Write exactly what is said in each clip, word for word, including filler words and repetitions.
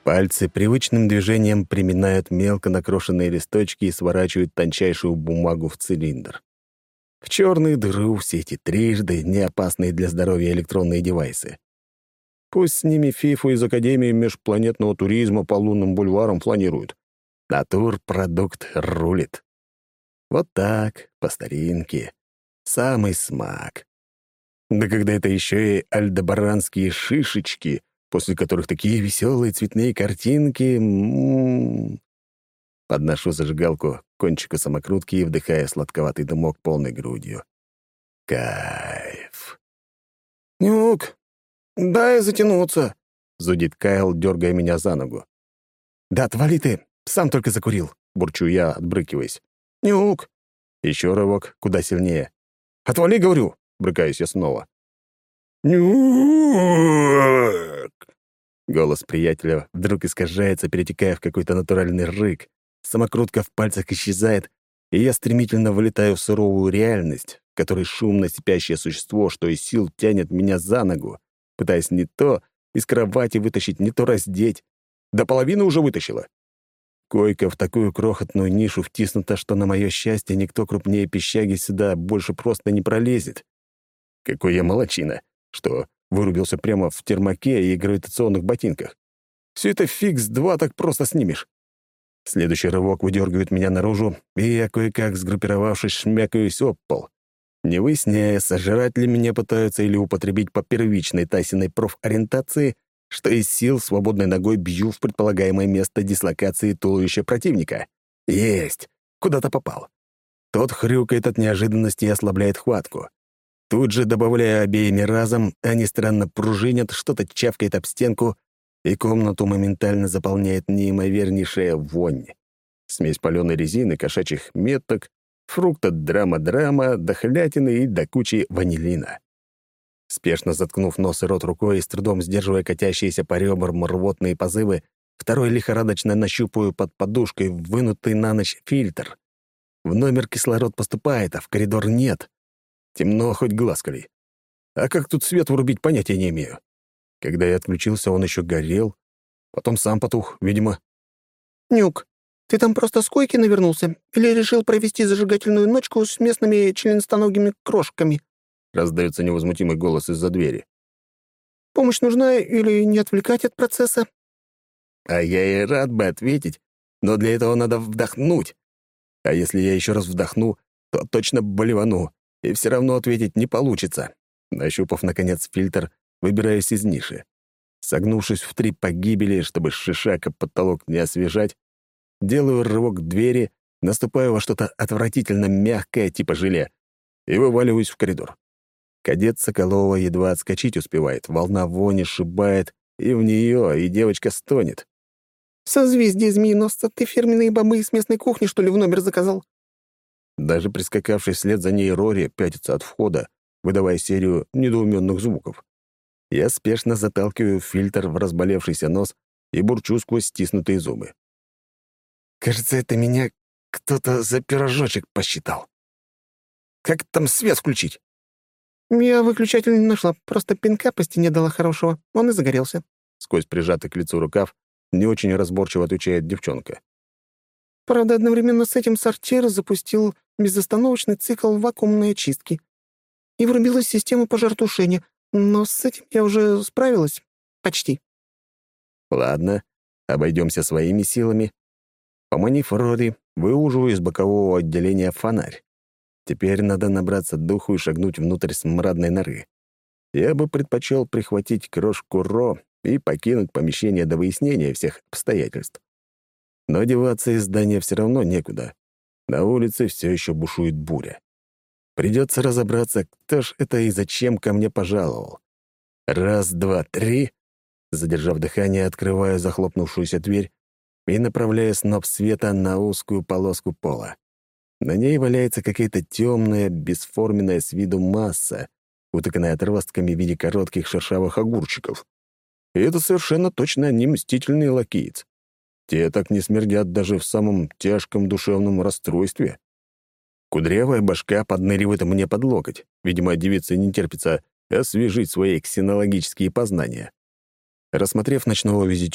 Пальцы привычным движением приминают мелко накрошенные листочки и сворачивают тончайшую бумагу в цилиндр. В черную дыру все эти трижды не опасные для здоровья электронные девайсы. Пусть с ними фифу из Академии межпланетного туризма по лунным бульварам фланируют. Натурпродукт рулит. Вот так, по старинке. Самый смак. Да когда это еще и альдебаранские шишечки, после которых такие веселые цветные картинки. М-м-м. Подношу зажигалку к кончику самокрутки и вдыхаю сладковатый дымок полной грудью. Кайф. «Нюк, дай затянуться», — зудит Кайл, дергая меня за ногу. «Да отвали ты, сам только закурил», — бурчу я, отбрыкиваясь. «Нюк». Еще рывок, куда сильнее. «Отвали, говорю», — брыкаюсь я снова. «Нюк». Голос приятеля вдруг искажается, перетекая в какой-то натуральный рык. Самокрутка в пальцах исчезает, и я стремительно вылетаю в суровую реальность, в которой шумно сипящее существо, что из сил тянет меня за ногу, пытаясь не то из кровати вытащить, не то раздеть. До половины уже вытащила. Койка в такую крохотную нишу втиснута, что, на мое счастье, никто крупнее пищаги сюда больше просто не пролезет. Какой я молодчина, что вырубился прямо в термоке и гравитационных ботинках. Все это фиг с два так просто снимешь. Следующий рывок выдергивает меня наружу, и я, кое-как сгруппировавшись, шмякаюсь об пол. Не выясняя, сожрать ли меня пытаются или употребить по первичной Тайсиной профориентации, что из сил свободной ногой бью в предполагаемое место дислокации туловища противника. Есть! Куда-то попал. Тот хрюкает от неожиданности и ослабляет хватку. Тут же, добавляя обеими разом, они странно пружинят, что-то чавкает об стенку, и комнату моментально заполняет неимовернейшая вонь. Смесь палёной резины, кошачьих меток, фрукта драма-драма, дохлятины и до кучи ванилина. Спешно заткнув нос и рот рукой и с трудом сдерживая катящиеся по ребрам рвотные позывы, второй лихорадочно нащупаю под подушкой вынутый на ночь фильтр. В номер кислород поступает, а в коридор нет. Темно, хоть глаз кали. А как тут свет врубить, понятия не имею. Когда я отключился, он еще горел, потом сам потух, видимо. «Нюк, ты там просто с койки навернулся или решил провести зажигательную ночку с местными членистоногими крошками?» — раздается невозмутимый голос из-за двери. «Помощь нужна или не отвлекать от процесса?» А я и рад бы ответить, но для этого надо вдохнуть. А если я еще раз вдохну, то точно болевану, и все равно ответить не получится. Нащупав, наконец, фильтр, выбираюсь из ниши. Согнувшись в три погибели, чтобы шишак об потолок не освежать, делаю рывок к двери, наступаю во что-то отвратительно мягкое, типа желе, и вываливаюсь в коридор. Кадет Соколова едва отскочить успевает, волна вони сшибает, и в нее, и девочка стонет. «Созвездие змееносца, ты фирменные бобы с местной кухни, что ли, в номер заказал?» Даже прискакавший вслед за ней Рори пятится от входа, выдавая серию недоуменных звуков. Я спешно заталкиваю фильтр в разболевшийся нос и бурчу сквозь стиснутые зубы. Кажется, это меня кто-то за пирожочек посчитал. Как там свет включить? «Я выключатель не нашла, просто пинка по стене дала хорошего, он и загорелся». Сквозь прижатый к лицу рукав не очень разборчиво отвечает девчонка. «Правда, одновременно с этим сортир запустил безостановочный цикл вакуумной очистки. И врубилась система пожаротушения, но с этим я уже справилась. Почти». Ладно, обойдемся своими силами. Поманив Рори, выуживаю из бокового отделения фонарь. Теперь надо набраться духу и шагнуть внутрь смрадной норы. Я бы предпочел прихватить крошку Ро и покинуть помещение до выяснения всех обстоятельств. Но деваться из здания все равно некуда. На улице все еще бушует буря. Придется разобраться, кто ж это и зачем ко мне пожаловал. Раз, два, три. Задержав дыхание, открываю захлопнувшуюся дверь и направляю сноп света на узкую полоску пола. На ней валяется какая-то темная, бесформенная с виду масса, утыканная отростками в виде коротких шершавых огурчиков. И это совершенно точно не мстительный лакеец. Те так не смердят даже в самом тяжком душевном расстройстве. Кудрявая башка подныривает мне под локоть. Видимо, девице не терпится освежить свои ксенологические познания. Рассмотрев ночного визитера,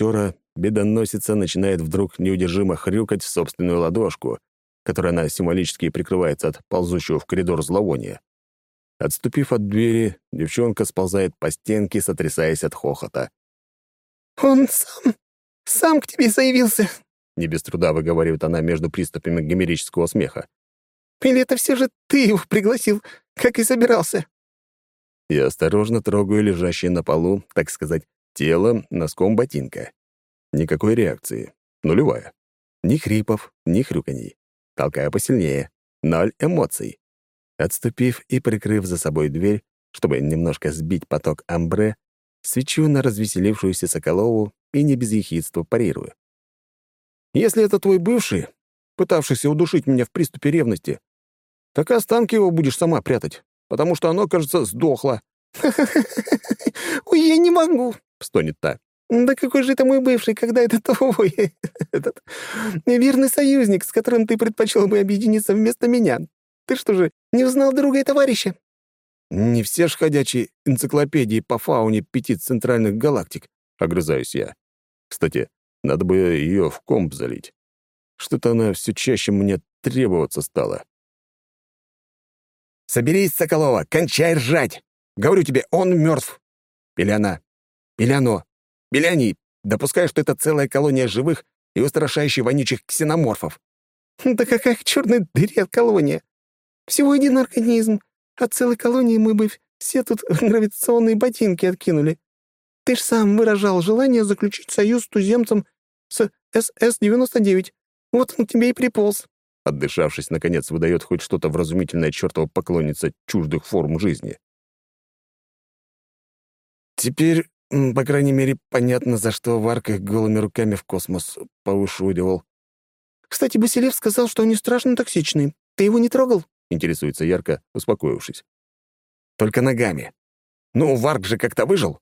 бедоносица начинает вдруг неудержимо хрюкать в собственную ладошку, которой она символически прикрывается от ползущего в коридор зловония. Отступив от двери, девчонка сползает по стенке, сотрясаясь от хохота. «Он сам, сам к тебе заявился!» Не без труда выговаривает она между приступами гомерического смеха. «Или это все же ты его пригласил, как и собирался?» Я осторожно трогаю лежащее на полу, так сказать, тело носком ботинка. Никакой реакции. Нулевая. Ни хрипов, ни хрюканий. Толкаю посильнее. Ноль эмоций. Отступив и прикрыв за собой дверь, чтобы немножко сбить поток амбре, свечу на развеселившуюся Соколову и не без ехидства парирую. «Если это твой бывший, пытавшийся удушить меня в приступе ревности, так и останки его будешь сама прятать, потому что оно, кажется, сдохло». «Ой, я не могу!» — стонет та. «Да какой же это мой бывший, когда это твой этот верный союзник, с которым ты предпочел бы объединиться вместо меня? Ты что же, не узнал друга и товарища?» «Не все ж ходячие энциклопедии по фауне пяти центральных галактик», — огрызаюсь я. Кстати, надо бы ее в комп залить. Что-то она все чаще мне требоваться стала. «Соберись, Соколова, кончай ржать! Говорю тебе, он мертв. Или она. Или оно. Или они. Допускаю, что это целая колония живых и устрашающих вонючих ксеноморфов». «Да какая к черной дыре колония? Всего один организм. От целой колонии мы бы все тут гравитационные ботинки откинули. Ты ж сам выражал желание заключить союз с туземцем с эс эс девяносто девять. Вот он к тебе и приполз». Отдышавшись, наконец, выдает хоть что-то вразумительное чертова поклонница чуждых форм жизни. Теперь, по крайней мере, понятно, за что Варк их голыми руками в космос поушуривал. «Кстати, Басилев сказал, что они страшно токсичные. Ты его не трогал?» — интересуется Ярко, успокоившись. «Только ногами. Ну, Варк же как-то выжил».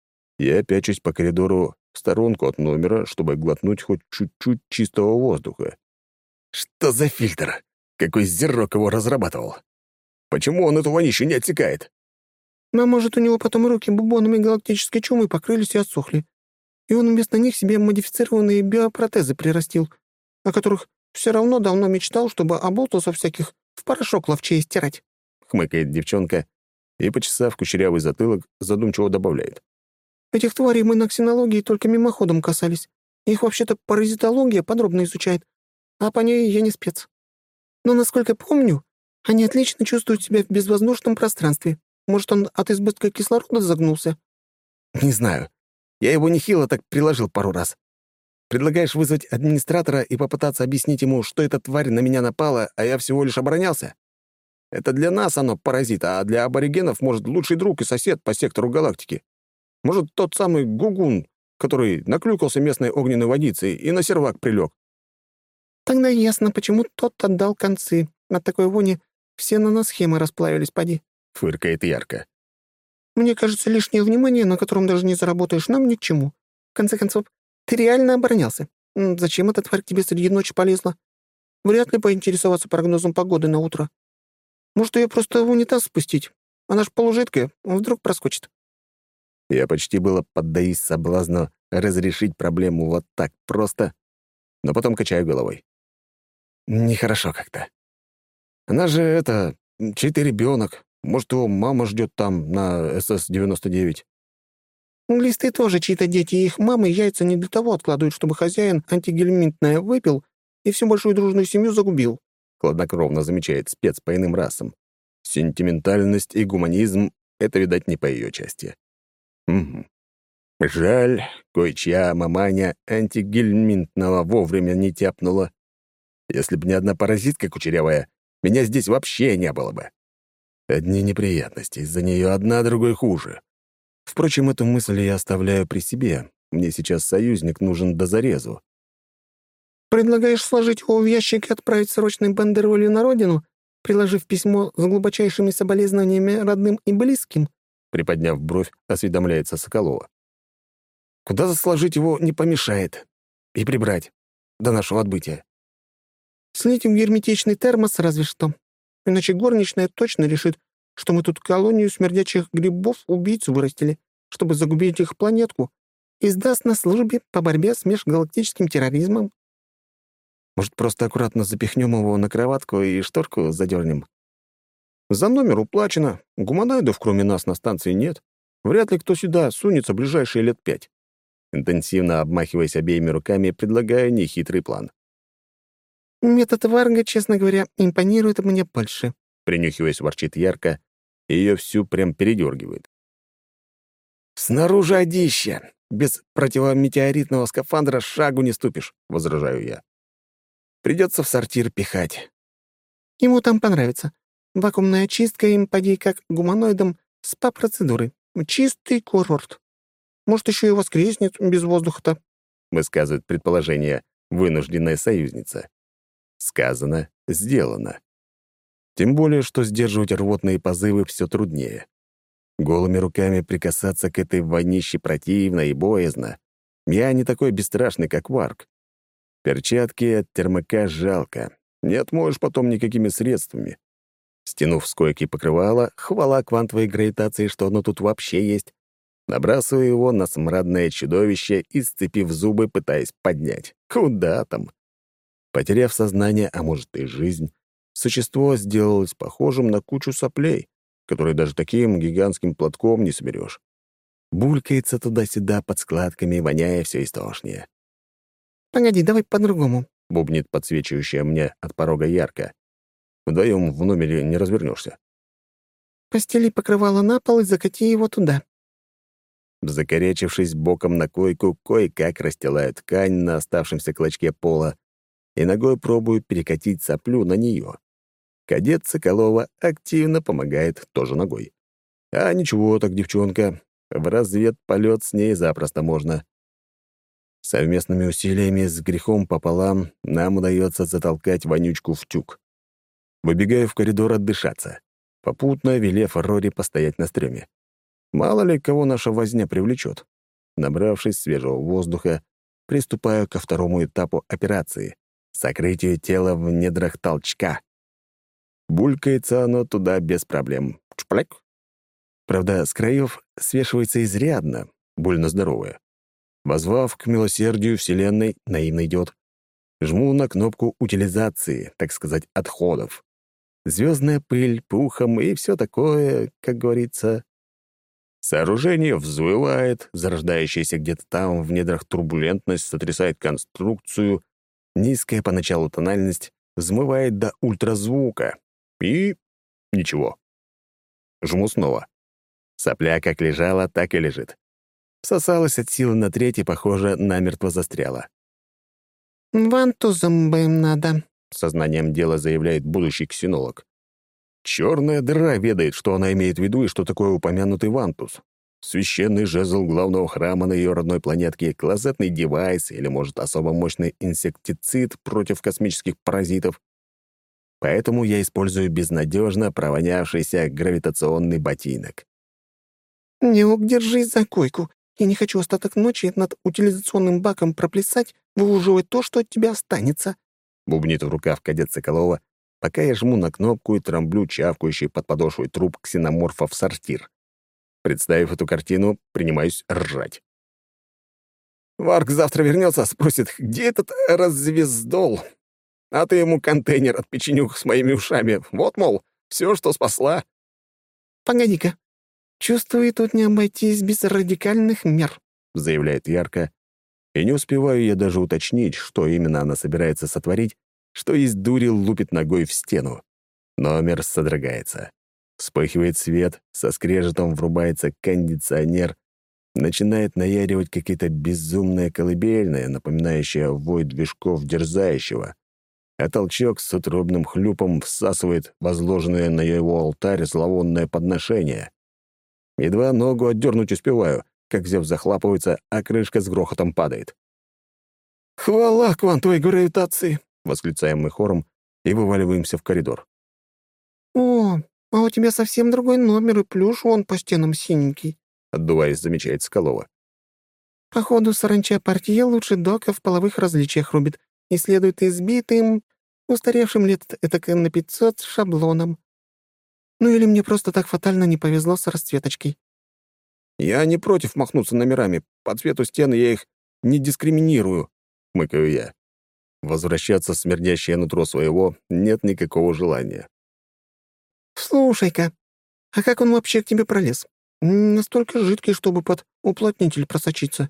Я пячусь по коридору в сторонку от номера, чтобы глотнуть хоть чуть-чуть чистого воздуха. Что за фильтр? Какой зерок его разрабатывал? Почему он эту вонищу не отсекает? «А может, у него потом руки бубонами галактической чумы покрылись и отсохли, и он вместо них себе модифицированные биопротезы прирастил, о которых все равно давно мечтал, чтобы оболтусов всяких в порошок ловчее стирать», — хмыкает девчонка и, почесав кучерявый затылок, задумчиво добавляет. «Этих тварей мы на ксенологии только мимоходом касались. Их вообще-то паразитология подробно изучает, а по ней я не спец. Но, насколько помню, они отлично чувствуют себя в безвоздушном пространстве. Может, он от избытка кислорода загнулся?» «Не знаю. Я его нехило так приложил пару раз. Предлагаешь вызвать администратора и попытаться объяснить ему, что эта тварь на меня напала, а я всего лишь оборонялся? Это для нас оно паразит, а для аборигенов, может, лучший друг и сосед по сектору галактики. Может, тот самый Гугун, который наклюкался местной огненной водицей и на сервак прилег». «Тогда ясно, почему тот отдал концы. От такой вони все наносхемы расплавились, поди», — фыркает Ярко. «Мне кажется, лишнее внимание, на котором даже не заработаешь, нам ни к чему. В конце концов, ты реально оборонялся. М, Зачем эта тварь к тебе среди ночи полезла? Вряд ли поинтересоваться прогнозом погоды на утро. Может, ее просто в унитаз спустить? Она ж полужидкая, вдруг проскочит». Я почти было поддаюсь соблазну разрешить проблему вот так просто, но потом качаю головой. Нехорошо как-то. Она же, это, чей-то ребенок. Может, его мама ждет там, на эс эс девяносто девять. Глисты тоже чьи-то дети, и их мамы яйца не для того откладывают, чтобы хозяин антигельминтное выпил и всю большую дружную семью загубил. Хладнокровно замечает спец по иным расам. Сентиментальность и гуманизм — это, видать, не по ее части. Угу. Жаль, кое-чья маманя антигельминтного вовремя не тяпнула. Если б не одна паразитка кучерявая, меня здесь вообще не было бы. Одни неприятности, из-за нее одна другой хуже. Впрочем, эту мысль я оставляю при себе. Мне сейчас союзник нужен до зарезу. «Предлагаешь сложить его в ящик и отправить срочной бандеролью на родину, приложив письмо с глубочайшими соболезнованиями родным и близким?» Приподняв бровь, осведомляется Соколова. «Куда сложить его не помешает. И прибрать. До нашего отбытия». «Слить в герметичный термос разве что. Иначе горничная точно решит, что мы тут колонию смердячих грибов-убийц вырастили, чтобы загубить их планетку, и сдаст на службе по борьбе с межгалактическим терроризмом». Может, просто аккуратно запихнем его на кроватку и шторку задернем? «За номер уплачено. Гуманоидов, кроме нас, на станции нет. Вряд ли кто сюда сунется ближайшие лет пять». Интенсивно обмахиваясь обеими руками, предлагаю нехитрый план. «Метод Варга, честно говоря, импонирует мне больше», — принюхиваясь, ворчит ярко, и ее всю прям передергивает. «Снаружи одища. Без противометеоритного скафандра шагу не ступишь», — возражаю я. «Придется в сортир пихать». «Ему там понравится. Вакуумная чистка им, поди, как гуманоидам, спа-процедуры. Чистый курорт. Может, еще и воскреснет без воздуха-то», — высказывает предположение вынужденная союзница. Сказано, сделано. Тем более, что сдерживать рвотные позывы все труднее. Голыми руками прикасаться к этой вонище противно и боязно. Я не такой бесстрашный, как Варк. Перчатки от термока жалко. Не отмоешь потом никакими средствами. Стянув с койки покрывало, хвала квантовой гравитации, что оно тут вообще есть, набрасываю его на смрадное чудовище и, сцепив зубы, пытаясь поднять. Куда там? Потеряв сознание, а может и жизнь, существо сделалось похожим на кучу соплей, которые даже таким гигантским платком не соберешь. Булькается туда-сюда под складками, воняя все истошнее. «Погоди, давай по-другому», — бубнит подсвечивающая мне от порога ярко. Вдвоем в номере не развернешься. «Постели покрывало на пол и закати его туда». Закорячившись боком на койку, кое-как расстилаю ткань на оставшемся клочке пола и ногой пробую перекатить соплю на нее. Кадет Соколова активно помогает тоже ногой. А ничего так, девчонка, в разведполет с ней запросто можно. Совместными усилиями с грехом пополам нам удается затолкать вонючку в тюк. Выбегаю в коридор отдышаться, попутно велев Рори постоять на стреме. Мало ли, кого наша возня привлечет. Набравшись свежего воздуха, приступаю ко второму этапу операции — сокрытию тела в недрах толчка. Булькается оно туда без проблем. Чпляк. Правда, с краев свешивается изрядно, больно здоровое. Возвав к милосердию Вселенной, наивно идет. Жму на кнопку утилизации, так сказать, отходов. Звездная пыль, пухом и все такое, как говорится. Сооружение взвывает, зарождающаяся где-то там в недрах турбулентность сотрясает конструкцию, низкая поначалу тональность взмывает до ультразвука. И ничего. Жму снова. Сопля как лежала, так и лежит. Всосалась от силы на треть и, похоже, намертво застряла. «Вантузом бы им надо», — сознанием дела заявляет будущий ксенолог. Черная дыра ведает, что она имеет в виду и что такое упомянутый вантуз. Священный жезл главного храма на ее родной планетке, клозетный девайс или, может, особо мощный инсектицид против космических паразитов. Поэтому я использую безнадежно провонявшийся гравитационный ботинок. «Неук, держись за койку. Я не хочу остаток ночи над утилизационным баком проплясать, выуживать то, что от тебя останется», — бубнит в рукав кадет Соколова, пока я жму на кнопку и трамблю чавкающий под подошвой труп ксеноморфа в сортир. Представив эту картину, принимаюсь ржать. «Варк завтра вернется, спросит, где этот развездол? А ты ему контейнер от печенюх с моими ушами. Вот, мол, все, что спасла». «Погоди-ка. Чувствую, тут не обойтись без радикальных мер», — заявляет ярко. И не успеваю я даже уточнить, что именно она собирается сотворить, что из дури лупит ногой в стену. Номер содрогается. Вспыхивает свет, со скрежетом врубается кондиционер, начинает наяривать какие-то безумные колыбельные, напоминающие вой движков дерзающего, а толчок с утробным хлюпом всасывает возложенное на его алтарь зловонное подношение. Едва ногу отдернуть успеваю, как Зев захлапывается, а крышка с грохотом падает. «Хвала квантовой гравитации!» — восклицаем мы хором и вываливаемся в коридор. «О, а у тебя совсем другой номер, и плюш вон по стенам синенький», — отдуваясь, замечает Соколова. «Походу, саранча партия лучше дока в половых различиях рубит и следует избитым, устаревшим лет этак на пятьсот шаблоном. Ну или мне просто так фатально не повезло с расцветочкой». Я не против махнуться номерами. По цвету стен я их не дискриминирую, — хмыкаю я. Возвращаться в смердящее нутро своего нет никакого желания. «Слушай-ка, а как он вообще к тебе пролез? М, Настолько жидкий, чтобы под уплотнитель просочиться.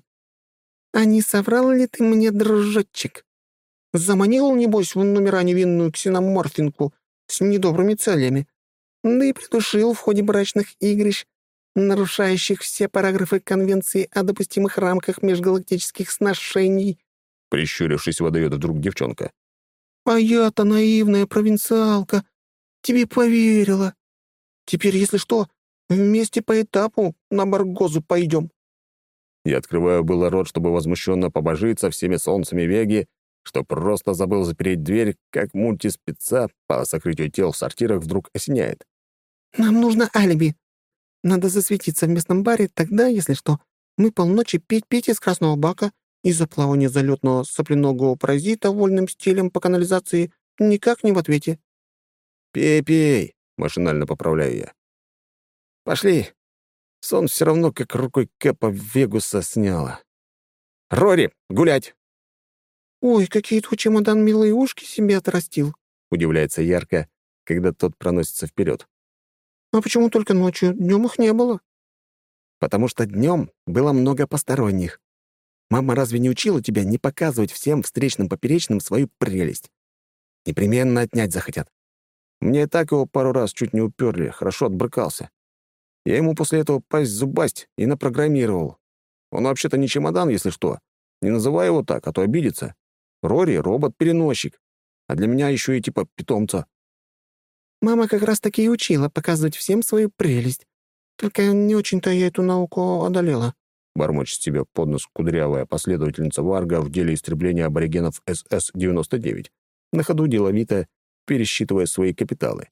А не соврал ли ты мне, дружочек? Заманил, небось, в номера невинную ксеноморфинку с недобрыми целями, да и придушил в ходе брачных игрищ, нарушающих все параграфы Конвенции о допустимых рамках межгалактических сношений». Прищурившись, выдает вдруг девчонка. «А я-то наивная провинциалка, тебе поверила. Теперь, если что, вместе по этапу на Баргозу пойдем». Я открываю было рот, чтобы возмущенно побожиться всеми солнцами Веги, что просто забыл запереть дверь, как мультиспеца по сокрытию тел в сортирах вдруг осеняет. «Нам нужно алиби. Надо засветиться в местном баре, тогда, если что, мы полночи петь пить из красного бака, из-за плавания залетного сопляногого паразита вольным стилем по канализации никак не в ответе». «Пей, пей!» — машинально поправляю я. «Пошли!» Сон все равно как рукой Кэпа Вегуса сняло. «Рори, гулять!» «Ой, какие твой чемодан милые ушки себе отрастил!» — удивляется ярко, когда тот проносится вперед. «А почему только ночью? Днем их не было». «Потому что днем было много посторонних. Мама разве не учила тебя не показывать всем встречным поперечным свою прелесть? Непременно отнять захотят. Мне и так его пару раз чуть не уперли, хорошо отбрыкался. Я ему после этого пасть зубасть и напрограммировал. Он вообще-то не чемодан, если что. Не называй его так, а то обидится. Рори — робот-переносчик, а для меня еще и типа питомца». «Мама как раз-таки и учила показывать всем свою прелесть. Только не очень-то я эту науку одолела». Бормочет себе под нос кудрявая последовательница Варга в деле истребления аборигенов эс эс девяносто девять, на ходу деловито пересчитывая свои капиталы.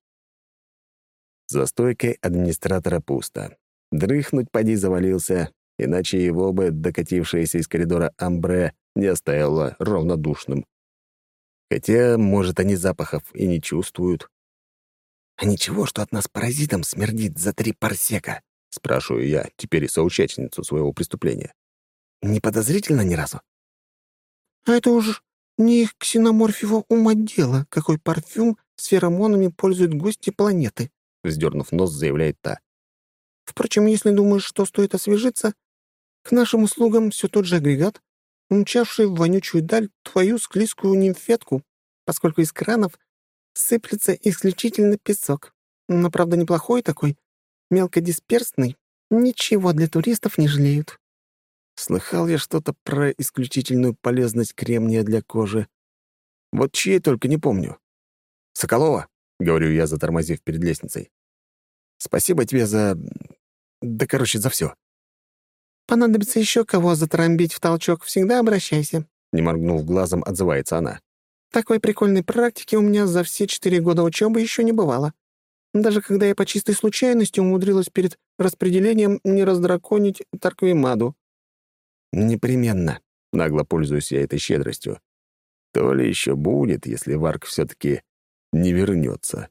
За стойкой администратора пусто. Дрыхнуть поди завалился, иначе его бы докатившаяся из коридора амбре не оставила равнодушным. Хотя, может, они запахов и не чувствуют. «А ничего, что от нас паразитом смердит за три парсека?» — спрашиваю я, теперь и соучастницу своего преступления. «Не подозрительно ни разу?» «А это уж не их ксеноморфиво ума дело, какой парфюм с феромонами пользуют гости планеты», — вздернув нос, заявляет та. «Впрочем, если думаешь, что стоит освежиться, к нашим услугам все тот же агрегат, умчавший в вонючую даль твою склизкую нимфетку, поскольку из кранов сыплется исключительно песок. Но, правда, неплохой такой, мелкодисперсный. Ничего для туристов не жалеют». Слыхал я что-то про исключительную полезность кремния для кожи. Вот чьей только не помню. «Соколова», — говорю я, затормозив перед лестницей. «Спасибо тебе за... да, короче, за все. «Понадобится еще кого затрамбить в толчок, всегда обращайся», — не моргнув глазом, отзывается она. «Такой прикольной практики у меня за все четыре года учебы еще не бывало. Даже когда я по чистой случайности умудрилась перед распределением не раздраконить Тарквимаду». «Непременно», — нагло пользуюсь я этой щедростью. То ли еще будет, если Варк все-таки не вернется.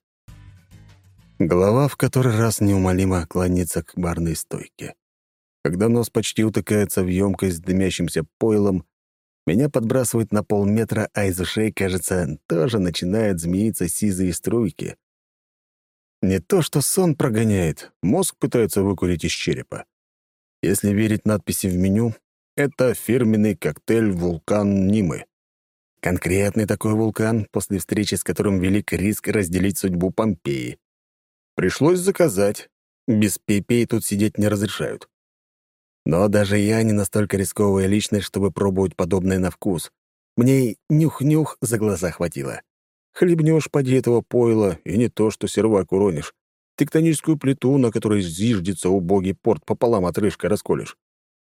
Голова в который раз неумолимо клонится к барной стойке. Когда нос почти утыкается в емкость с дымящимся пойлом, меня подбрасывает на полметра, а из ушей, кажется, тоже начинают змеиться сизые струйки. Не то что сон прогоняет, мозг пытается выкурить из черепа. Если верить надписи в меню, это фирменный коктейль «Вулкан Нимы». Конкретный такой вулкан, после встречи с которым велик риск разделить судьбу Помпеи. Пришлось заказать. Без пепей тут сидеть не разрешают. Но даже я не настолько рисковая личность, чтобы пробовать подобное на вкус. Мне и нюх-нюх за глаза хватило. Хлебнешь поди этого пойла, и не то, что сервак уронишь. Тектоническую плиту, на которой зиждется убогий порт, пополам отрыжкой расколешь.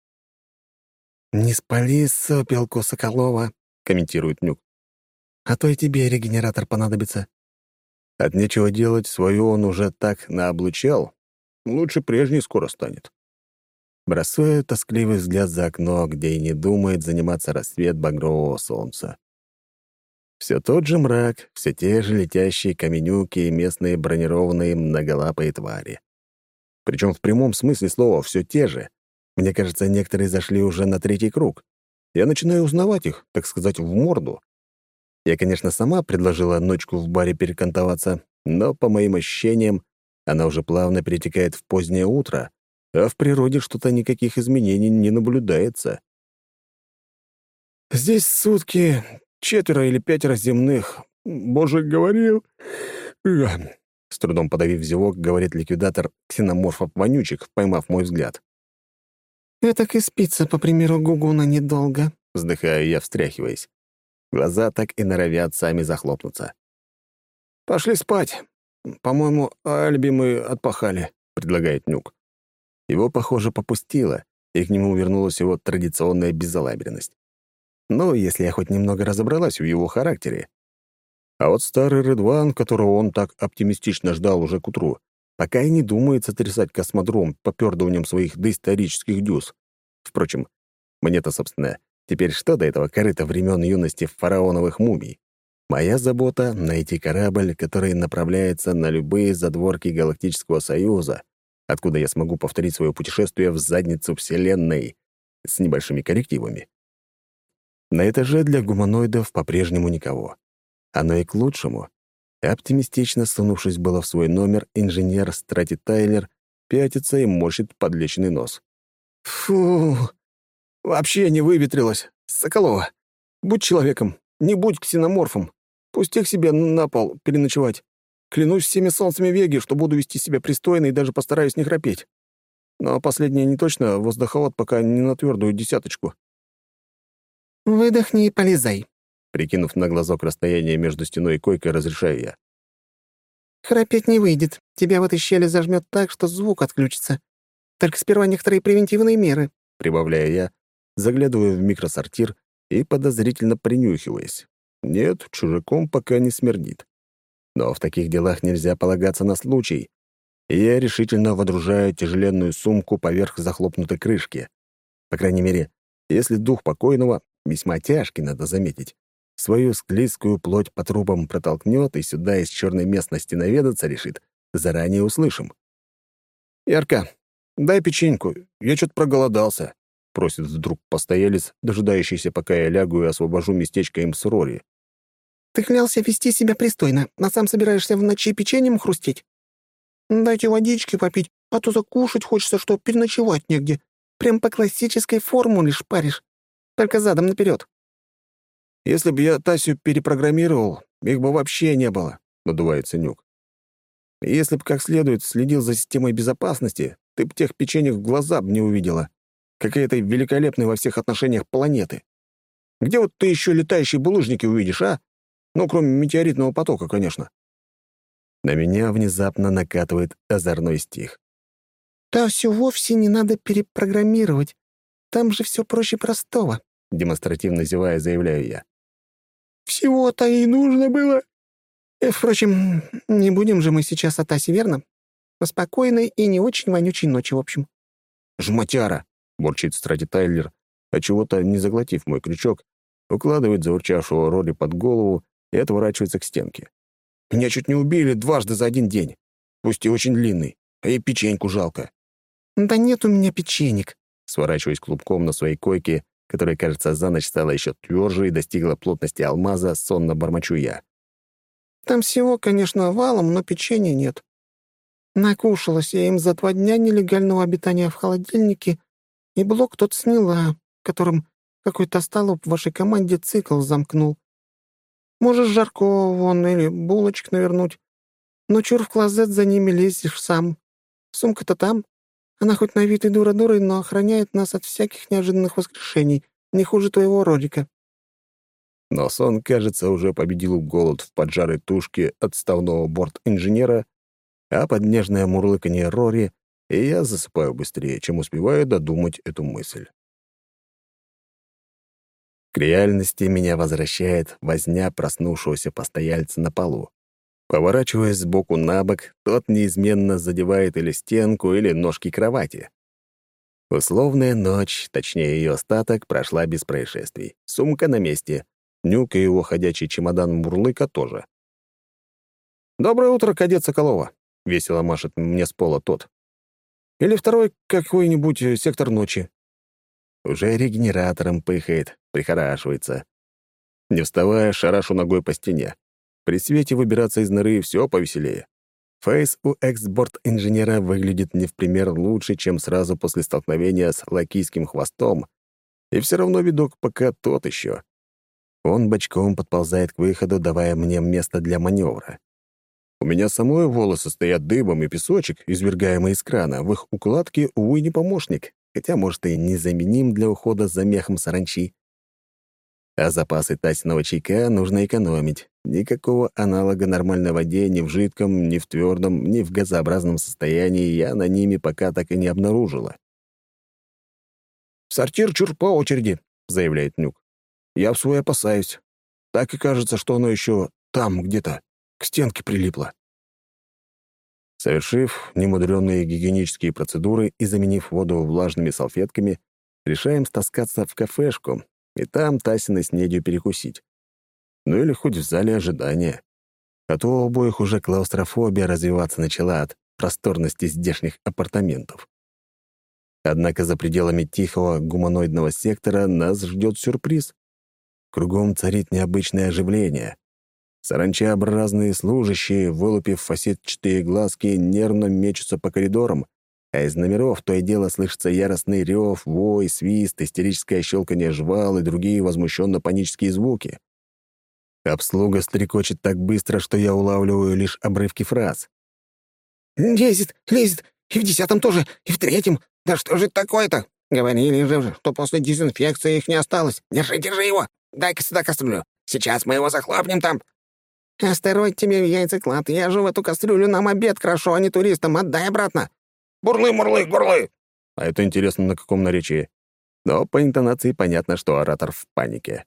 «Не спали сопелку Соколова», — комментирует Нюк. «А то и тебе регенератор понадобится». От нечего делать, свою он уже так наоблучал. Лучше прежний скоро станет. Бросаю тоскливый взгляд за окно, где и не думает заниматься рассвет багрового солнца. Все тот же мрак, все те же летящие каменюки и местные бронированные многолапые твари. Причем в прямом смысле слова все те же, Мне кажется, некоторые зашли уже на третий круг. Я начинаю узнавать их, так сказать, в морду. Я, конечно, сама предложила ночку в баре перекантоваться, но, по моим ощущениям, она уже плавно перетекает в позднее утро, а в природе что-то никаких изменений не наблюдается. «Здесь сутки четверо или пятеро земных. Боже, говорил...» С трудом подавив зевок, говорит ликвидатор ксеноморфов-вонючек, поймав мой взгляд. «Этак и спится, по примеру Гугуна, недолго», — вздыхаю я, встряхиваясь. Глаза так и норовят сами захлопнуться. «Пошли спать. По-моему, Альби мы отпахали», — предлагает Нюк. Его, похоже, попустило, и к нему вернулась его традиционная безалаберность. Ну, если я хоть немного разобралась в его характере. А вот старый Рыдван, которого он так оптимистично ждал уже к утру, пока и не думает сотрясать космодром попёрдыванием своих доисторических дюз. Впрочем, мне-то, собственно, теперь что до этого корыта времен юности фараоновых мумий? Моя забота — найти корабль, который направляется на любые задворки Галактического Союза, откуда я смогу повторить свое путешествие в задницу Вселенной с небольшими коррективами. На этаже для гуманоидов по-прежнему никого. Оно и к лучшему. Оптимистично сунувшись было в свой номер, инженер Страти Тайлер пятится и морщит подлеченный нос. «Фу, вообще не выветрилось. Соколова, будь человеком, не будь ксеноморфом. Пусти к себе на пол переночевать. Клянусь всеми солнцами Веги, что буду вести себя пристойно и даже постараюсь не храпеть. Но последнее не точно, воздуховод пока не на твердую десяточку». «Выдохни и полезай», — прикинув на глазок расстояние между стеной и койкой, разрешаю я. «Храпеть не выйдет. Тебя в этой щели зажмет так, что звук отключится. Только сперва некоторые превентивные меры», — прибавляю я, заглядывая в микросортир и подозрительно принюхиваясь. Нет, чужаком пока не смердит. Но в таких делах нельзя полагаться на случай, и я решительно водружаю тяжеленную сумку поверх захлопнутой крышки. По крайней мере, если дух покойного, весьма тяжкий, надо заметить, свою склизкую плоть по трубам протолкнет и сюда из черной местности наведаться решит, заранее услышим. «Ярка, дай печеньку, я что-то проголодался», — просит вдруг постоялец, дожидающийся, пока я лягу и освобожу местечко им с Рори. «Ты клялся вести себя пристойно, а сам собираешься в ночи печеньем хрустеть? Дайте водички попить, а то закушать хочется, что переночевать негде. Прям по классической формуле шпаришь. Только задом наперед. «Если бы я Тасю перепрограммировал, их бы вообще не было», — надувается Нюк. «Если бы как следует следил за системой безопасности, ты б тех печенек в глаза б не увидела, как и этой великолепной во всех отношениях планеты. Где вот ты еще летающие булыжники увидишь, а? Ну, кроме метеоритного потока, конечно». На меня внезапно накатывает озорной стих. «Тасю вовсе не надо перепрограммировать. Там же все проще простого», — демонстративно зевая, заявляю я. «Всего-то и нужно было. Э, Впрочем, не будем же мы сейчас о Тасе, верно? По спокойной и не очень вонючей ночи, в общем». «Жмотяра!» — бурчит Страти Тайлер, а чего-то, не заглотив мой крючок, укладывает заурчавшего Рори под голову и отворачивается к стенке. «Меня чуть не убили дважды за один день. Пусть и очень длинный, а ей печеньку жалко». «Да нет у меня печенек», — сворачиваясь клубком на своей койке, которая, кажется, за ночь стала еще тверже и достигла плотности алмаза, сонно бормочу я. «Там всего, конечно, валом, но печенья нет. Накушалась я им за два дня нелегального обитания в холодильнике, и блок тот сняла, которым какой-то остолоп в вашей команде цикл замкнул. Можешь жарко вон или булочек навернуть, но чур в клозет за ними лезешь сам. Сумка-то там. Она хоть на вид и дура-дурой, но охраняет нас от всяких неожиданных воскрешений, не хуже твоего Родика». Но сон, кажется, уже победил голод в поджарой тушке отставного борт-инженера, а под нежное мурлыканье Рори и я засыпаю быстрее, чем успеваю додумать эту мысль. К реальности меня возвращает возня проснувшегося постояльца на полу. Поворачиваясь сбоку на бок, тот неизменно задевает или стенку, или ножки кровати. Условная ночь, точнее ее остаток, прошла без происшествий. Сумка на месте. Нюк и его ходячий чемодан Мурлыка тоже. «Доброе утро, кадет Соколова!» — весело машет мне с пола тот. Или второй какой-нибудь э, сектор ночи. Уже регенератором пыхает, прихорашивается. Не вставая, шарашу ногой по стене. При свете выбираться из норы все повеселее. Фейс у эксборд-инженера выглядит не в пример лучше, чем сразу после столкновения с лакийским хвостом, и все равно видок пока тот еще. Он бочком подползает к выходу, давая мне место для маневра. У меня самой волосы стоят дыбом, и песочек, извергаемый из крана, в их укладке, увы, не помощник, хотя, может, и незаменим для ухода за мехом саранчи. А запасы Тасиного чайка нужно экономить. Никакого аналога нормальной воде ни в жидком, ни в твердом, ни в газообразном состоянии я на ними пока так и не обнаружила. «В сортир чур по очереди», — заявляет Нюк. «Я в свой опасаюсь. Так и кажется, что оно еще там где-то, к стенке прилипло». Совершив немудрённые гигиенические процедуры и заменив воду влажными салфетками, решаем стаскаться в кафешку и там Тасиной снедью перекусить. Ну или хоть в зале ожидания. А то у обоих уже клаустрофобия развиваться начала от просторности здешних апартаментов. Однако за пределами тихого гуманоидного сектора нас ждет сюрприз. Кругом царит необычное оживление. Саранчеобразные служащие, вылупив фасетчатые глазки, нервно мечутся по коридорам, а из номеров то и дело слышится яростный рев, вой, свист, истерическое щелканье жвал и другие возмущенно-панические звуки. Обслуга стрекочет так быстро, что я улавливаю лишь обрывки фраз. «Лезет, лезет, и в десятом тоже, и в третьем. Да что же это такое-то? Говорили же, что после дезинфекции их не осталось. Держи, держи его. Дай-ка сюда кастрюлю. Сейчас мы его захлопнем там. Астероид тебе в яйцеклад. Я же в эту кастрюлю нам обед крошу, а не туристам. Отдай обратно. Бурлы-мурлы, горлы!» А это интересно, на каком наречии. Но по интонации понятно, что оратор в панике.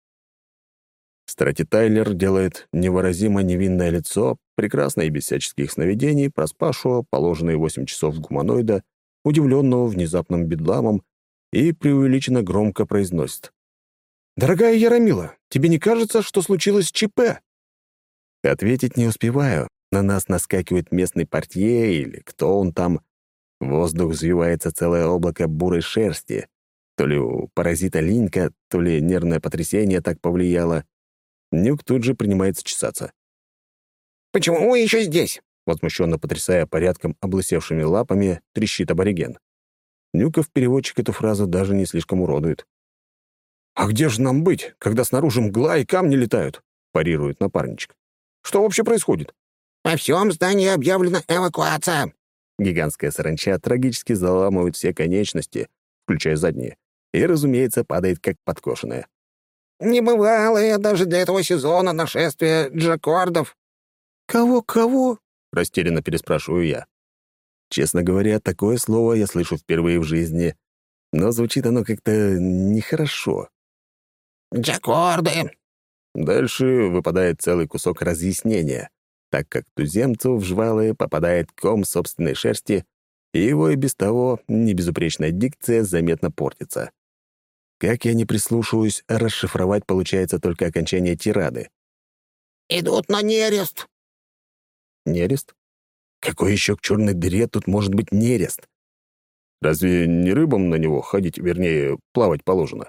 Страти Тайлер делает невыразимо невинное лицо, прекрасно и без всяческих сновидений, проспавшего положенные восемь часов гуманоида, удивленного внезапным бедламом, и преувеличенно громко произносит. «Дорогая Ярамила, тебе не кажется, что случилось ЧП?» Ответить не успеваю. На нас наскакивает местный портье или кто он там. В воздух взвивается целое облако бурой шерсти. То ли у паразита линька, то ли нервное потрясение так повлияло. Нюк тут же принимается чесаться. «Почему вы еще здесь?» Возмущенно потрясая порядком облысевшими лапами, трещит абориген. Нюков переводчик эту фразу даже не слишком уродует. «А где же нам быть, когда снаружи мгла и камни летают?» — парирует напарничек. «Что вообще происходит?» «Во всем здании объявлена эвакуация». Гигантская саранча трагически заламывает все конечности, включая задние, и, разумеется, падает как подкошенная. «Небывалое даже для этого сезона нашествие джаккардов». «Кого-кого?» — растерянно переспрашиваю я. Честно говоря, такое слово я слышу впервые в жизни, но звучит оно как-то нехорошо. «Джаккарды». Дальше выпадает целый кусок разъяснения, так как туземцу в жвалы попадает ком собственной шерсти, и его и без того небезупречная дикция заметно портится. Как я не прислушиваюсь, расшифровать получается только окончание тирады. «Идут на нерест». Нерест? Какой еще к черной дыре тут может быть нерест? Разве не рыбам на него ходить, вернее, плавать положено?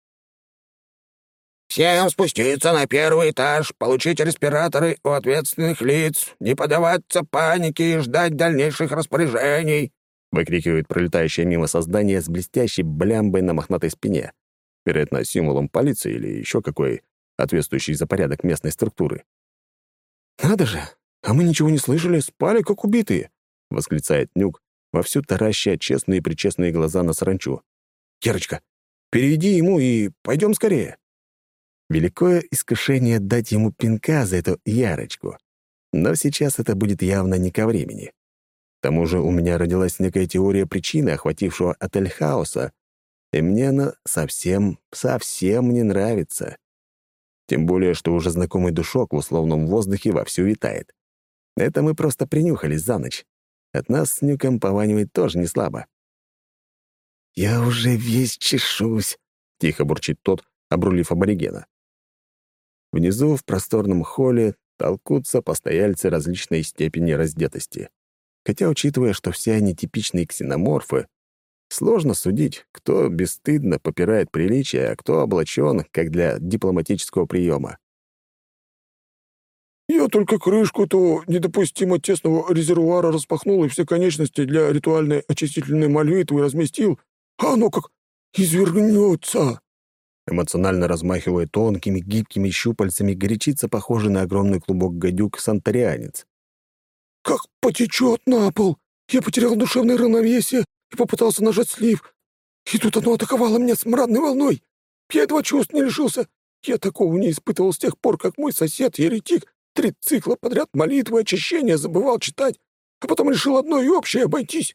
«Всем спуститься на первый этаж, получить респираторы у ответственных лиц, не поддаваться панике и ждать дальнейших распоряжений», выкрикивает пролетающее мимо создание с блестящей блямбой на мохнатой спине, вероятно, символом полиции или еще какой, ответствующей за порядок местной структуры. «Надо же! А мы ничего не слышали, спали как убитые!» — восклицает Нюк, вовсю тараща честные-причестные глаза на саранчу. «Керочка, переведи ему и пойдем скорее!» Великое искушение дать ему пинка за эту Ярочку. Но сейчас это будет явно не ко времени. К тому же у меня родилась некая теория причины, охватившего отель хаоса, и мне она совсем, совсем не нравится. Тем более, что уже знакомый душок в условном воздухе вовсю витает. Это мы просто принюхались за ночь. От нас с Нюком пованивает тоже не слабо. «Я уже весь чешусь», — тихо бурчит тот, обрулив аборигена. Внизу, в просторном холле, толкутся постояльцы различной степени раздетости. Хотя, учитывая, что все они типичные ксеноморфы, сложно судить, кто бесстыдно попирает приличия, а кто облачен, как для дипломатического приема. «Я только крышку этого недопустимо тесного резервуара распахнул и все конечности для ритуальной очистительной молитвы разместил, а оно как извергнется!» Эмоционально размахивая тонкими, гибкими щупальцами, горячится похожий на огромный клубок гадюк сантарианец. «Как потечет на пол! Я потерял душевное равновесие и попытался нажать слив. И тут оно атаковало меня смрадной волной. Я едва чувств не лишился. Я такого не испытывал с тех пор, как мой сосед-еретик три цикла подряд молитвы очищения забывал читать, а потом решил одно и общее обойтись».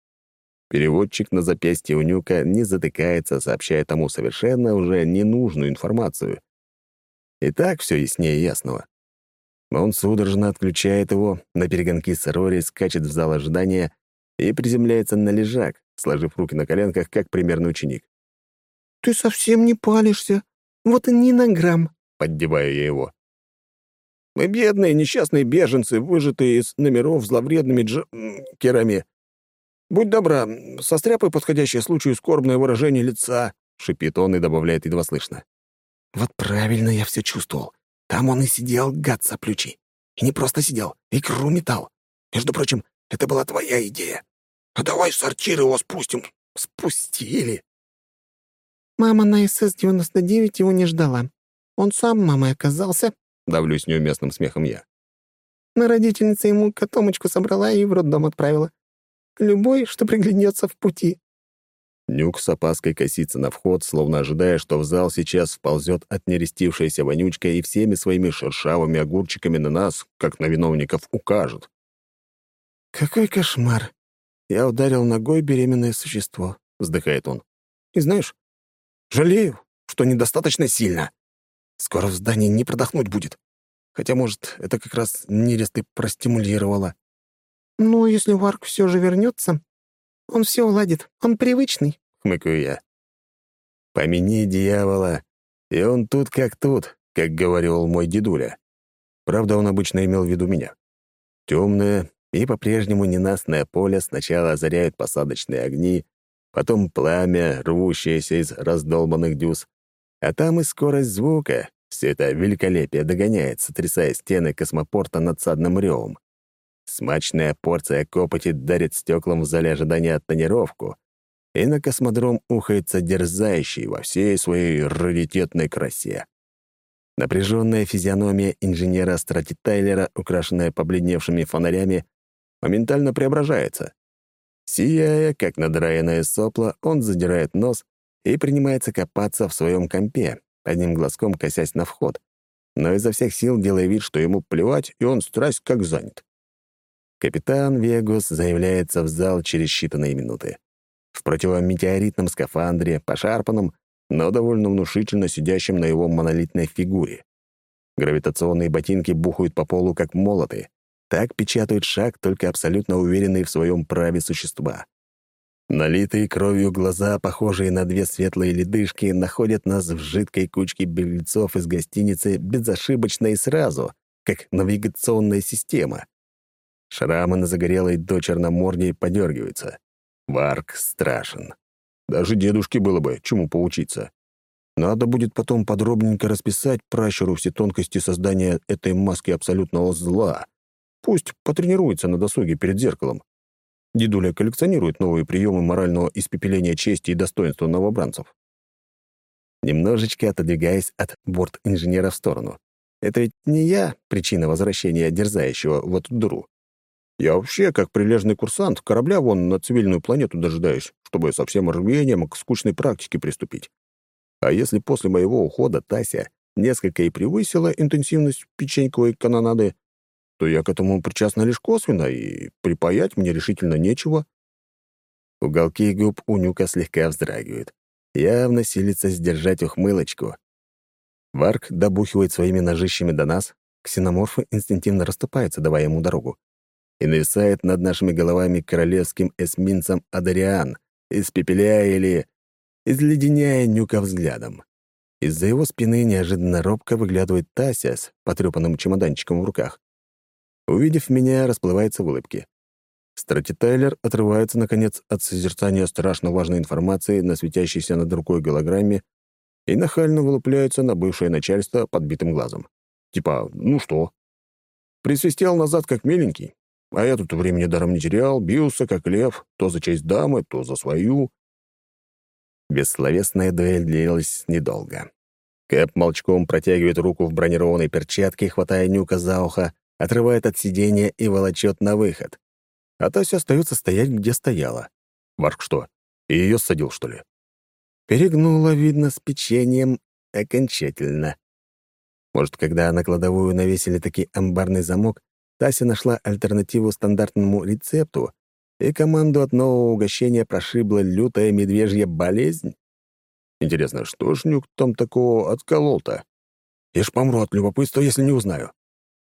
Переводчик на запястье у Нюка не затыкается, сообщая тому совершенно уже ненужную информацию. И так все яснее ясного. Он судорожно отключает его, на перегонки с Рори скачет в зал ожидания и приземляется на лежак, сложив руки на коленках, как примерный ученик. «Ты совсем не палишься. Вот и ни на грамм», — поддеваю я его. «Мы бедные, несчастные беженцы, выжатые из номеров зловредными джокерами. Будь добра, состряпай подходящее случаю скорбное выражение лица», — шипит он и добавляет едва слышно. «Вот правильно я все чувствовал. Там он и сидел, гад соплючий. И не просто сидел, икру метал. Между прочим, это была твоя идея. А давай в сортир его спустим». «Спустили». Мама на эс эс девяносто девять его не ждала. Он сам мамой оказался. Давлюсь неуместным смехом я. На родительница ему котомочку собрала и в роддом отправила. Любой, что приглянется в пути. Нюк с опаской косится на вход, словно ожидая, что в зал сейчас вползет отнерестившаяся вонючка и всеми своими шершавыми огурчиками на нас, как на виновников, укажет. «Какой кошмар! Я ударил ногой беременное существо», — вздыхает он. «И знаешь, жалею, что недостаточно сильно. Скоро в здании не продохнуть будет. Хотя, может, это как раз нерест и простимулировало». «Ну, если Варк все же вернется, он все уладит. Он привычный», — хмыкаю я. «Помяни дьявола, и он тут как тут», как говорил мой дедуля. Правда, он обычно имел в виду меня. Темное и по-прежнему ненастное поле сначала озаряют посадочные огни, потом пламя, рвущееся из раздолбанных дюз, а там и скорость звука. Все это великолепие догоняет, сотрясая стены космопорта надсадным ревом. Смачная порция копоти дарит стеклам в зале ожидания тонировку, и на космодром ухается дерзающий во всей своей раритетной красе. Напряженная физиономия инженера Страти Тайлера, украшенная побледневшими фонарями, моментально преображается. Сияя, как надраенное сопло, он задирает нос и принимается копаться в своем компе, одним глазком косясь на вход, но изо всех сил делая вид, что ему плевать, и он страсть как занят. Капитан Вегус заявляется в зал через считанные минуты. В противометеоритном скафандре, пошарпанном, но довольно внушительно сидящем на его монолитной фигуре. Гравитационные ботинки бухают по полу, как молоты. Так печатают шаг только абсолютно уверенные в своем праве существа. Налитые кровью глаза, похожие на две светлые ледышки, находят нас в жидкой кучке беглецов из гостиницы безошибочно и сразу, как навигационная система. Шрамы на загорелой дочерном морде подергиваются. Варк страшен. Даже дедушке было бы чему поучиться. Надо будет потом подробненько расписать пращуру все тонкости создания этой маски абсолютного зла. Пусть потренируется на досуге перед зеркалом. Дедуля коллекционирует новые приемы морального испепеления чести и достоинства новобранцев. Немножечко отодвигаясь от борт-инженера в сторону. Это ведь не я причина возвращения дерзающего в эту дыру. Я вообще, как прилежный курсант, корабля вон на цивильную планету дожидаюсь, чтобы со всем рвением к скучной практике приступить. А если после моего ухода Тася несколько и превысила интенсивность печеньковой канонады, то я к этому причастна лишь косвенно, и припаять мне решительно нечего. Уголки губ у Нюка слегка вздрагивают. Явно силится сдержать ухмылочку. Варк добухивает своими ножищами до нас, ксеноморфы инстинктивно расступаются, давая ему дорогу, и нависает над нашими головами королевским эсминцем Адариан, испепеляя или изледеняя Нюка взглядом. Из-за его спины неожиданно робко выглядывает Тася с потрёпанным чемоданчиком в руках. Увидев меня, расплывается в улыбке. Стратитайлер отрывается, наконец, от созерцания страшно важной информации на светящейся над рукой голограмме и нахально вылупляется на бывшее начальство подбитым глазом. Типа, ну что? Присвистел назад, как миленький. А я тут времени даром не терял, бился, как лев, то за честь дамы, то за свою. Бессловесная дуэль длилась недолго. Кэп молчком протягивает руку в бронированной перчатке, хватая Нюка за ухо, отрывает от сиденья и волочет на выход. А Тася остается стоять, где стояла. Варк что, и ее ссадил, что ли? Перегнула, видно, с печеньем окончательно. Может, когда на кладовую навесили таки амбарный замок, Тася нашла альтернативу стандартному рецепту, и команду от нового угощения прошибла лютая медвежья болезнь? Интересно, что ж Нюк там такого отколол-то? Я ж помру от любопытства, если не узнаю.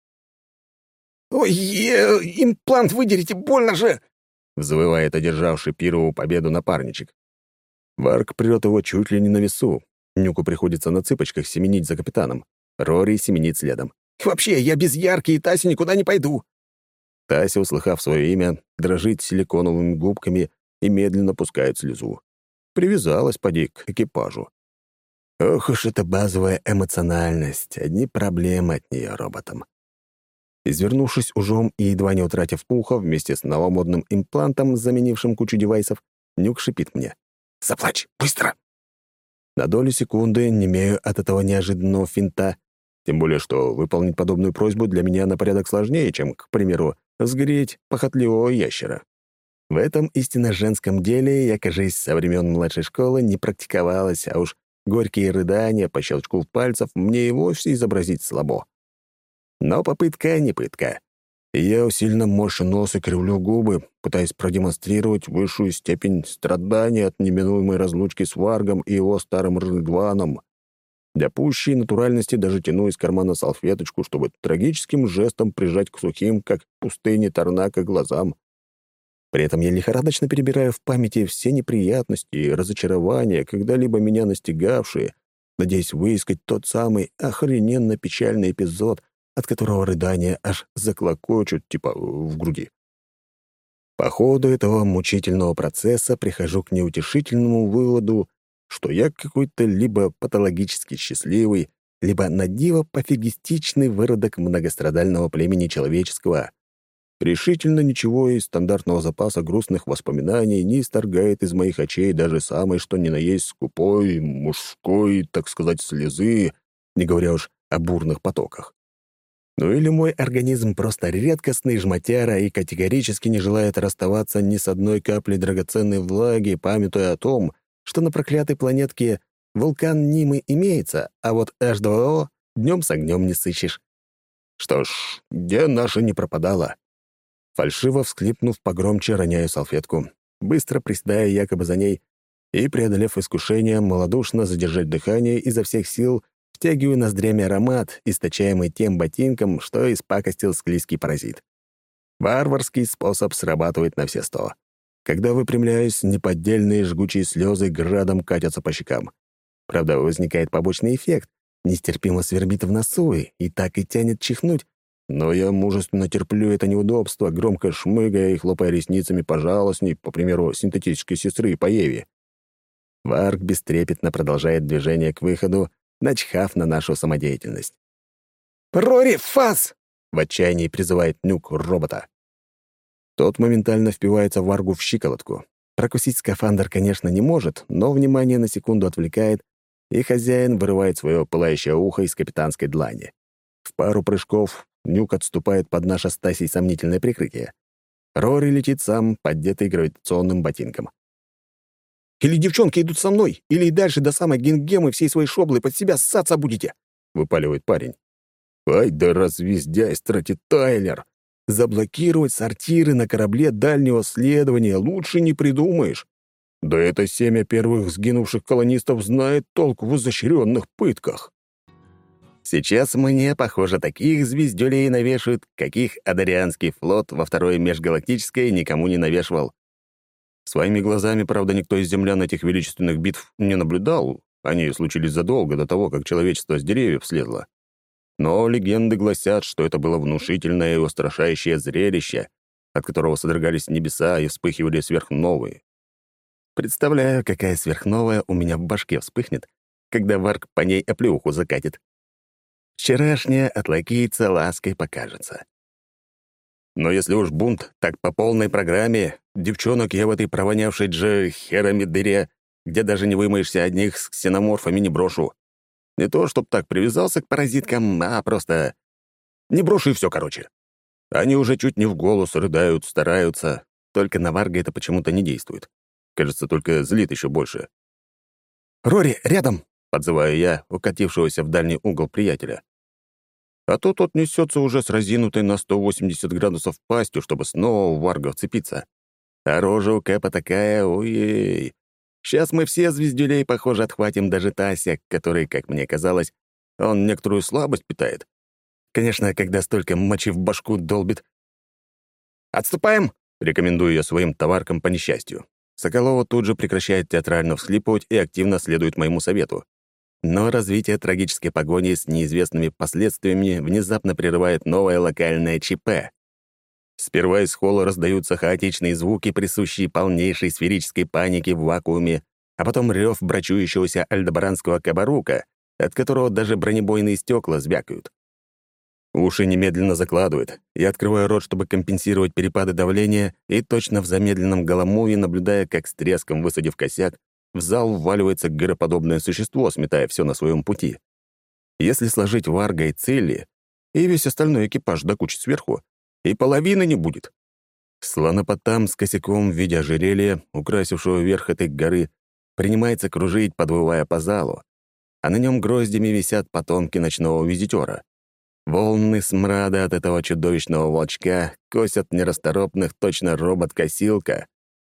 «Ой, е, имплант выдерите, больно же!» — взвывает одержавший пирову победу напарничек. Варк прет его чуть ли не на весу. Нюку приходится на цыпочках семенить за капитаном. Рори семенит следом. «Вообще, я без Ярки и Таси никуда не пойду!» Тася, услыхав свое имя, дрожит силиконовыми губками и медленно пускает слезу. Привязалась, поди, к экипажу. Ох уж эта базовая эмоциональность, одни проблемы от нее роботам. Извернувшись ужом и едва не утратив ухо вместе с новомодным имплантом, заменившим кучу девайсов, Нюк шипит мне. «Заплачь! Быстро!» На долю секунды немею от этого неожиданного финта, тем более что выполнить подобную просьбу для меня на порядок сложнее, чем, к примеру, сгреть похотливого ящера. В этом истинно женском деле я, кажись, со времен младшей школы не практиковалась, а уж горькие рыдания по щелчку пальцев мне и вовсе изобразить слабо. Но попытка не пытка. И я усиленно морщу нос и кривлю губы, пытаясь продемонстрировать высшую степень страдания от неминуемой разлучки с Варгом и его старым Рыдваном. Для пущей натуральности даже тяну из кармана салфеточку, чтобы трагическим жестом прижать к сухим, как в пустыне Тарнака, глазам. При этом я лихорадочно перебираю в памяти все неприятности и разочарования, когда-либо меня настигавшие, надеясь выискать тот самый охрененно печальный эпизод, от которого рыдания аж заклокочут, типа в груди. По ходу этого мучительного процесса прихожу к неутешительному выводу, что я какой-то либо патологически счастливый, либо на диво пофигистичный выродок многострадального племени человеческого. Решительно ничего из стандартного запаса грустных воспоминаний не исторгает из моих очей даже самой что ни на есть скупой, мужской, так сказать, слезы, не говоря уж о бурных потоках. Ну или мой организм просто редкостный жмотяра и категорически не желает расставаться ни с одной каплей драгоценной влаги, памятуя о том, что на проклятой планетке вулкан Нимы имеется, а вот эйч два о днем с огнем не сыщешь. Что ж, где наша не пропадала? Фальшиво всклипнув погромче, роняю салфетку, быстро приседая якобы за ней и, преодолев искушение, малодушно задержать дыхание, изо всех сил втягиваю ноздрями аромат, источаемый тем ботинком, что испакостил склизкий паразит. Варварский способ срабатывает на все сто. Когда выпрямляюсь, неподдельные жгучие слезы градом катятся по щекам. Правда, возникает побочный эффект, нестерпимо свербит в носу и так и тянет чихнуть, но я мужественно терплю это неудобство, громко шмыгая и хлопая ресницами пожалостней, по примеру синтетической сестры по Еве. Варг бестрепетно продолжает движение к выходу, начхав на нашу самодеятельность. «Рори, фас!» — в отчаянии призывает Нюк робота. Тот моментально впивается Варгу в щиколотку. Прокусить скафандр, конечно, не может, но внимание на секунду отвлекает, и хозяин вырывает свое пылающее ухо из капитанской длани. В пару прыжков Нюк отступает под наше с Тасей сомнительное прикрытие. Рори летит сам, поддетый гравитационным ботинком. «Или девчонки идут со мной, или и дальше до самой Гингемы всей своей шоблой под себя ссаться будете!» — выпаливает парень. «Ай да развездяй, стратитайлер! Заблокировать сортиры на корабле дальнего следования лучше не придумаешь. Да это семя первых сгинувших колонистов знает толк в изощренных пытках». Сейчас мне, похоже, таких звездюлей навешают, каких Адарианский флот во Второй межгалактической никому не навешивал. Своими глазами, правда, никто из землян этих величественных битв не наблюдал, они случились задолго до того, как человечество с деревьев слезло. Но легенды гласят, что это было внушительное и устрашающее зрелище, от которого содрогались небеса и вспыхивали сверхновые. Представляю, какая сверхновая у меня в башке вспыхнет, когда Варг по ней оплеуху закатит. Вчерашняя отлакейца лаской покажется. Но если уж бунт, так по полной программе. Девчонок я в этой провонявшей дже херами дыре, где даже не вымоешься, одних с ксеноморфами не брошу. Не то, чтоб так привязался к паразиткам, а просто... Не брошу и все, короче. Они уже чуть не в голос рыдают, стараются. Только на Варга это почему-то не действует. Кажется, только злит еще больше. «Рори, рядом!» — подзываю я укатившегося в дальний угол приятеля. А то тот несется уже с разинутой на сто восемьдесят градусов пастью, чтобы снова в Варга вцепиться. А рожа у Кэпа такая, ой-ей. Сейчас мы все звездюлей, похоже, отхватим даже Тася, который, как мне казалось, он некоторую слабость питает. Конечно, когда столько мочи в башку долбит. «Отступаем!» — рекомендую я своим товаркам по несчастью. Соколова тут же прекращает театрально всхлипывать и активно следует моему совету. Но развитие трагической погони с неизвестными последствиями внезапно прерывает новое локальное ЧП. Сперва из холла раздаются хаотичные звуки, присущие полнейшей сферической панике в вакууме, а потом рев брачующегося альдебаранского кабарука, от которого даже бронебойные стекла звякают. Уши немедленно закладывают. Я открываю рот, чтобы компенсировать перепады давления, и точно в замедленном голомуве, наблюдая, как с треском высадив косяк, в зал вваливается гороподобное существо, сметая все на своем пути. Если сложить Варга и Цилли, и весь остальной экипаж до кучи сверху, и половины не будет. Слонопотам с косяком в виде ожерелья, украсившего верх этой горы, принимается кружить, подвывая по залу, а на нем гроздями висят потомки ночного визитера. Волны смрада от этого чудовищного волчка косят нерасторопных, точно робот-косилка.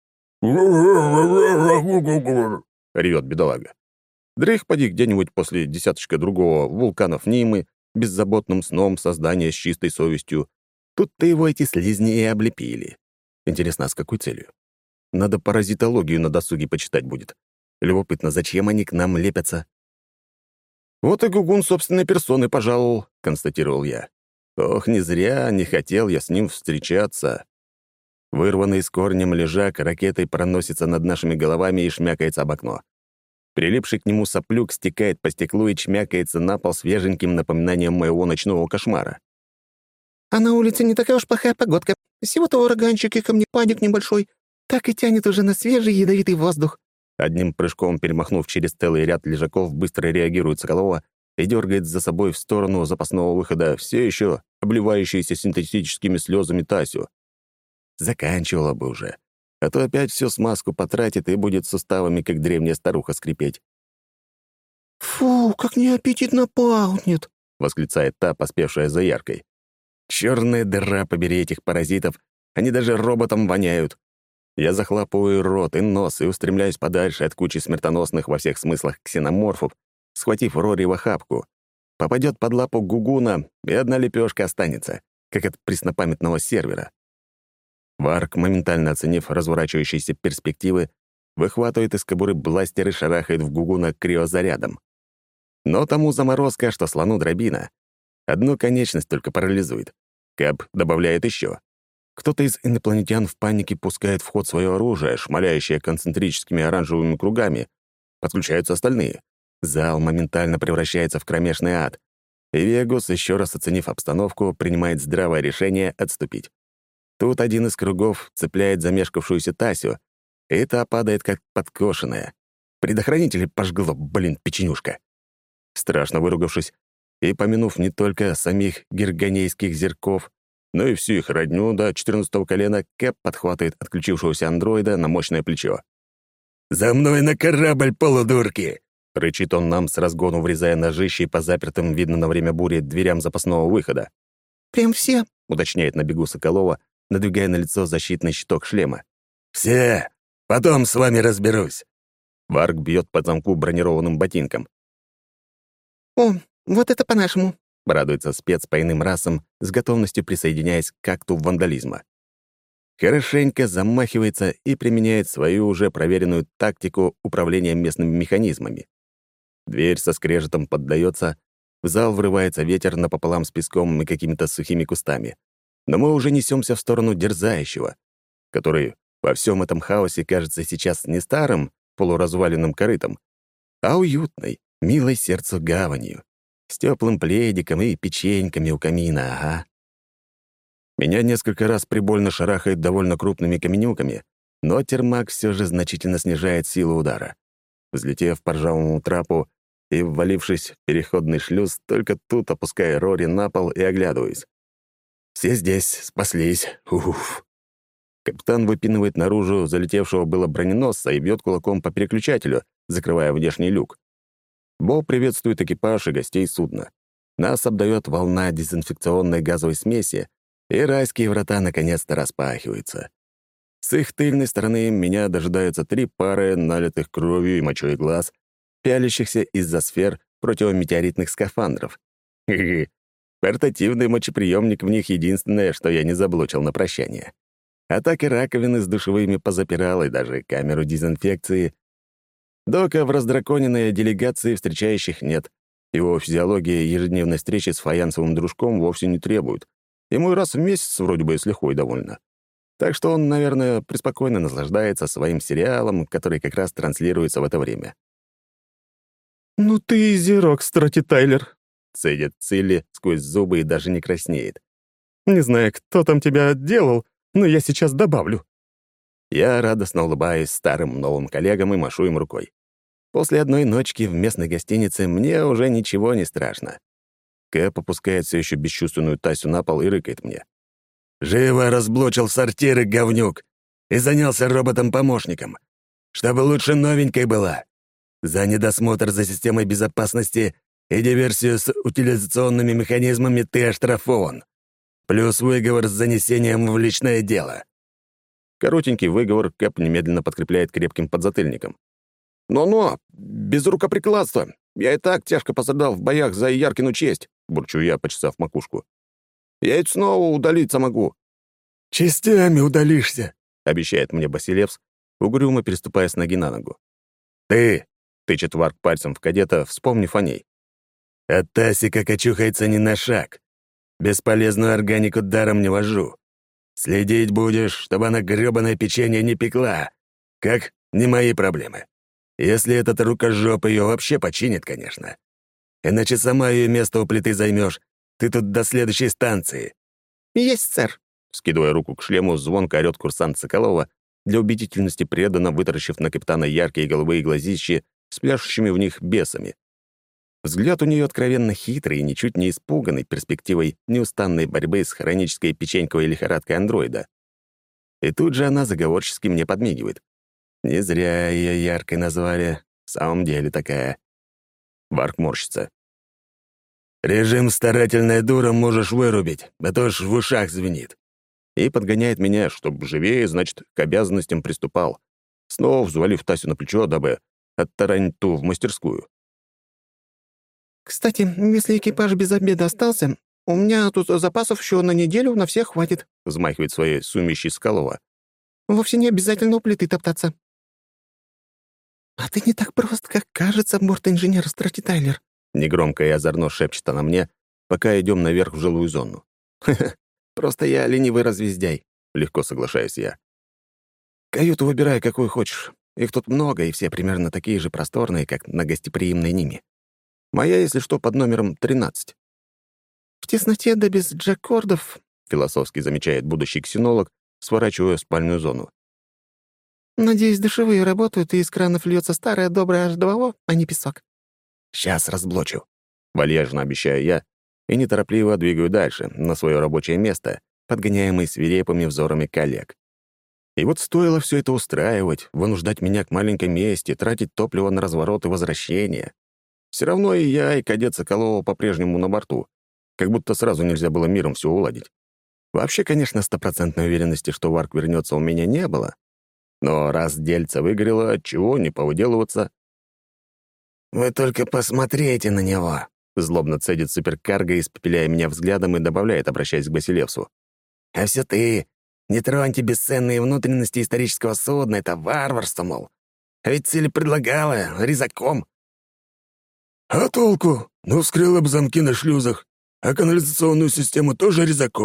Ревет бедолага. Дрых поди где-нибудь после десяточка другого вулканов Нимы, беззаботным сном создания с чистой совестью. Тут-то его эти слизни и облепили. Интересно, а с какой целью? Надо паразитологию на досуге почитать будет. Любопытно, зачем они к нам лепятся? «Вот и Гугун собственной персоной пожаловал», — констатировал я. «Ох, не зря, не хотел я с ним встречаться». Вырванный с корнем лежак ракетой проносится над нашими головами и шмякается об окно. Прилипший к нему соплюк стекает по стеклу и чмякается на пол свеженьким напоминанием моего ночного кошмара. «А на улице не такая уж плохая погодка. Всего-то ураганчик и камнепадик небольшой. Так и тянет уже на свежий ядовитый воздух». Одним прыжком перемахнув через целый ряд лежаков, быстро реагирует Соколова и дергает за собой в сторону запасного выхода все еще обливающуюся синтетическими слезами Тасю. Заканчивала бы уже, а то опять всю смазку потратит и будет суставами, как древняя старуха, скрипеть. «Фу, как неаппетитно пахнет!» — восклицает та, поспевшая за Яркой. «Черная дыра, побери этих паразитов, они даже роботом воняют». Я захлопываю рот и нос и устремляюсь подальше от кучи смертоносных во всех смыслах ксеноморфов, схватив Рори в охапку. Попадет под лапу Гугуна, и одна лепешка останется, как от преснопамятного сервера. Варг, моментально оценив разворачивающиеся перспективы, выхватывает из кобуры бластер и шарахает в Гугуна криозарядом. Но тому заморозка, что слону дробина. Одну конечность только парализует. Кэп добавляет еще. Кто-то из инопланетян в панике пускает в ход свое оружие, шмаляющее концентрическими оранжевыми кругами. Подключаются остальные. Зал моментально превращается в кромешный ад. И Вегус, еще раз оценив обстановку, принимает здравое решение отступить. Тут один из кругов цепляет замешкавшуюся Тасю, и та падает как подкошенная. Предохранители пожгло, блин, печенюшка. Страшно выругавшись и помянув не только самих герганейских зерков, но и всю их родню до четырнадцатого колена, Кэп подхватывает отключившегося андроида на мощное плечо. «За мной на корабль, полудурки!» — рычит он нам с разгону, врезая ножищей по запертым, видно на время бури, дверям запасного выхода. «Прям все?» — уточняет на бегу Соколова, надвигая на лицо защитный щиток шлема. «Все! Потом с вами разберусь!» Варг бьет по замку бронированным ботинком. «О, вот это по-нашему!» — радуется спец по иным расам, с готовностью присоединяясь к акту вандализма. Хорошенько замахивается и применяет свою уже проверенную тактику управления местными механизмами. Дверь со скрежетом поддается, в зал врывается ветер напополам с песком и какими-то сухими кустами. но мы уже несемся в сторону дерзающего, который во всем этом хаосе кажется сейчас не старым, полуразваленным корытом, а уютной, милой сердцу гаванью, с теплым пледиком и печеньками у камина, ага. Меня несколько раз прибольно шарахает довольно крупными каменюками, но термак все же значительно снижает силу удара. Взлетев по ржавому трапу и ввалившись в переходный шлюз, только тут опуская Рори на пол и оглядываюсь. Все здесь, спаслись. Уф. Капитан выпинывает наружу залетевшего было броненосца и бьет кулаком по переключателю, закрывая внешний люк. Бо приветствует экипаж и гостей судна. Нас обдает волна дезинфекционной газовой смеси, и райские врата наконец-то распахиваются. С их тыльной стороны меня дожидаются три пары налитых кровью и мочой глаз, пялящихся из-за сфер противометеоритных скафандров. Хе-хе. Портативный мочеприемник в них единственное, что я не заблочил на прощание. А так и раковины с душевыми позапирал, и даже камеру дезинфекции. Дока в раздраконенной делегации встречающих нет. Его физиология ежедневной встречи с фаянсовым дружком вовсе не требует. Ему и раз в месяц вроде бы с лихвой довольно. Так что он, наверное, преспокойно наслаждается своим сериалом, который как раз транслируется в это время. «Ну ты и зерок, Строти Тайлер», — цедит Цилли сквозь зубы и даже не краснеет. «Не знаю, кто там тебя отделал, но я сейчас добавлю». Я радостно улыбаюсь старым новым коллегам и машу им рукой. После одной ночки в местной гостинице мне уже ничего не страшно. Кэп опускает все еще бесчувственную Тасю на пол и рыкает мне. «Живо разблочил сортиры, говнюк, и занялся роботом-помощником, чтобы лучше новенькой была. За недосмотр за системой безопасности и диверсию с утилизационными механизмами ты оштрафован. Плюс выговор с занесением в личное дело». Коротенький выговор Кэп немедленно подкрепляет крепким подзатыльником. «Но-но, без рукоприкладства. Я и так тяжко пострадал в боях за Яркину честь», — бурчу я, почесав макушку. «Я ведь снова удалиться могу». «Частями удалишься», — обещает мне Басилевс, угрюмо переступая с ноги на ногу. «Ты», — тычет Варк пальцем в кадета, вспомнив о ней. «От Тасика кочухается не на шаг. Бесполезную органику даром не вожу. Следить будешь, чтобы она грёбаное печенье не пекла. Как? Не мои проблемы. Если этот рукожоп ее вообще починит, конечно. Иначе сама ее место у плиты займешь. Ты тут до следующей станции». «Есть, сэр», — скидывая руку к шлему, звонко орёт курсант Соколова, для убедительности преданно вытаращив на капитана яркие голубые глазищи с пляшущими в них бесами. Взгляд у нее откровенно хитрый и ничуть не испуганный перспективой неустанной борьбы с хронической печеньковой лихорадкой андроида. И тут же она заговорчески мне подмигивает. Не зря ее яркой назвали. В самом деле такая. Варк морщится. «Режим «старательная дура» можешь вырубить, а то ж в ушах звенит». И подгоняет меня, чтоб живее, значит, к обязанностям приступал, снова взвалив Тасю на плечо, дабы оттаранить ту в мастерскую. «Кстати, если экипаж без обеда остался, у меня тут запасов еще на неделю на всех хватит», — взмахивает своей сумищей Скалова. «Вовсе не обязательно у плиты топтаться». «А ты не так прост, как кажется, борт-инженер Строти Тайлер», — негромко и озорно шепчет она мне, пока идем наверх в жилую зону. «Ха-ха, просто я ленивый развездяй», — легко соглашаюсь я. «Каюту выбирай, какую хочешь. Их тут много, и все примерно такие же просторные, как на гостеприимной Ниме. Моя, если что, под номером тринадцать». «В тесноте да без джекордов», — философски замечает будущий ксенолог, сворачивая в спальную зону. «Надеюсь, душевые работают, и из кранов льется старая добрая эйч два о, а не песок». «Сейчас разблочу», — вальяжно обещаю я, и неторопливо двигаю дальше, на свое рабочее место, подгоняемый свирепыми взорами коллег. И вот стоило все это устраивать, вынуждать меня к маленькой мести, тратить топливо на разворот и возвращение. Все равно и я, и кадет Соколова по-прежнему на борту, как будто сразу нельзя было миром все уладить. Вообще, конечно, стопроцентной уверенности, что Варк вернется, у меня не было. Но раз дельце выгорело, чего не повыделываться? «Вы только посмотрите на него!» — злобно цедит суперкарго, испепеляя меня взглядом и добавляет, обращаясь к Басилевсу. «А все ты! Не троньте бесценные внутренности исторического судна, это варварство, мол! А ведь Цилли предлагала, резаком!» «А толку? Ну, вскрыла бы замки на шлюзах, а канализационную систему тоже резаком»,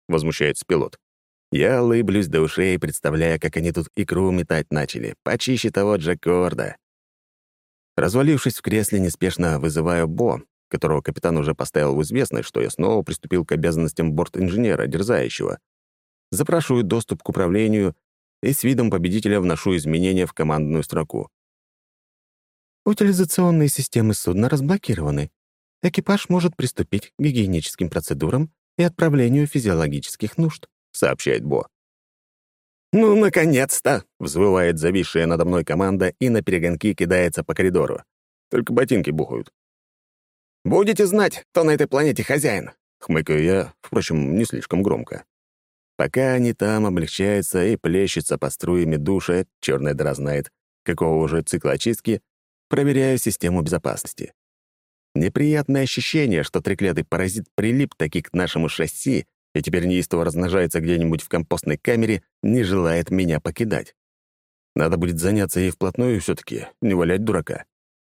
возмущается пилот. Я улыблюсь до ушей, представляя, как они тут икру метать начали, почище того Джекорда. Развалившись в кресле, неспешно вызываю Бо, которого капитан уже поставил в известность, что я снова приступил к обязанностям борт-инженера, дерзающего. Запрашиваю доступ к управлению и с видом победителя вношу изменения в командную строку. Утилизационные системы судна разблокированы. Экипаж может приступить к гигиеническим процедурам и отправлению физиологических нужд, сообщает Бо. «Ну, наконец-то!» — взвывает зависшая надо мной команда и на перегонки кидается по коридору. Только ботинки бухают. «Будете знать, кто на этой планете хозяин!» — хмыкаю я, впрочем, не слишком громко. Пока они там облегчаются и плещутся по струями душа, черная дыра знает, какого уже цикла очистки, проверяю систему безопасности. Неприятное ощущение, что треклятый паразит прилип таки к нашему шасси и теперь неистово размножается где-нибудь в компостной камере, не желает меня покидать. Надо будет заняться ей вплотную все-таки, не валять дурака.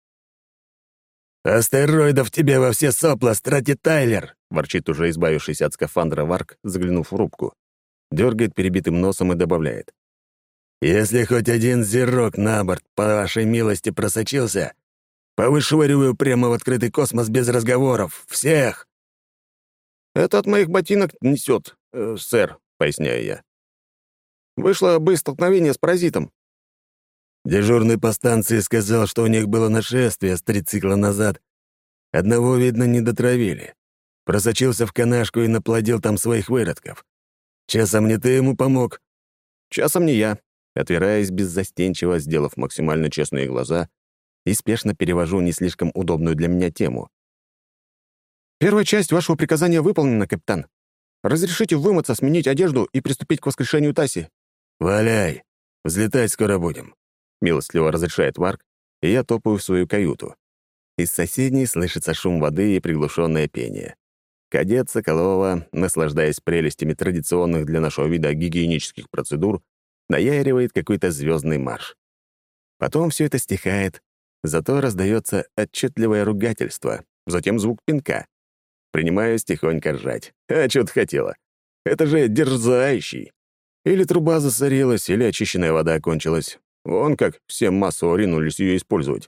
«Астероидов тебе во все сопла, Стратитайлер!» — ворчит уже избавившийся от скафандра Варк, заглянув в рубку. Дергает перебитым носом и добавляет. «Если хоть один зерок на борт, по вашей милости, просочился, повышвыриваю прямо в открытый космос без разговоров. Всех!» «Это от моих ботинок несет, э, сэр», — поясняю я. «Вышло бы столкновение с паразитом». Дежурный по станции сказал, что у них было нашествие с три цикла назад. Одного, видно, не дотравили. Просочился в канашку и наплодил там своих выродков. Часом не ты ему помог? Часом не я. Отвираясь беззастенчиво, сделав максимально честные глаза, и спешно перевожу не слишком удобную для меня тему. «Первая часть вашего приказания выполнена, капитан. Разрешите вымыться, сменить одежду и приступить к воскрешению Таси». «Валяй! Взлетать скоро будем», — милостливо разрешает Варк, и я топаю в свою каюту. Из соседней слышится шум воды и приглушенное пение. Кадет Соколова, наслаждаясь прелестями традиционных для нашего вида гигиенических процедур, наяривает какой-то звездный марш. Потом все это стихает, зато раздается отчетливое ругательство, затем звук пинка. Принимаюсь тихонько ржать. А что ты хотела? Это же дерзающий. Или труба засорилась, или очищенная вода кончилась. Вон как все массово ринулись ее использовать.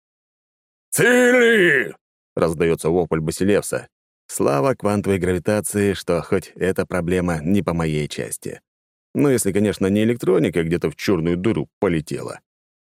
«Цели!» — раздается вопль Басилевса. Слава квантовой гравитации, что хоть эта проблема не по моей части. Ну, если, конечно, не электроника где-то в черную дыру полетела.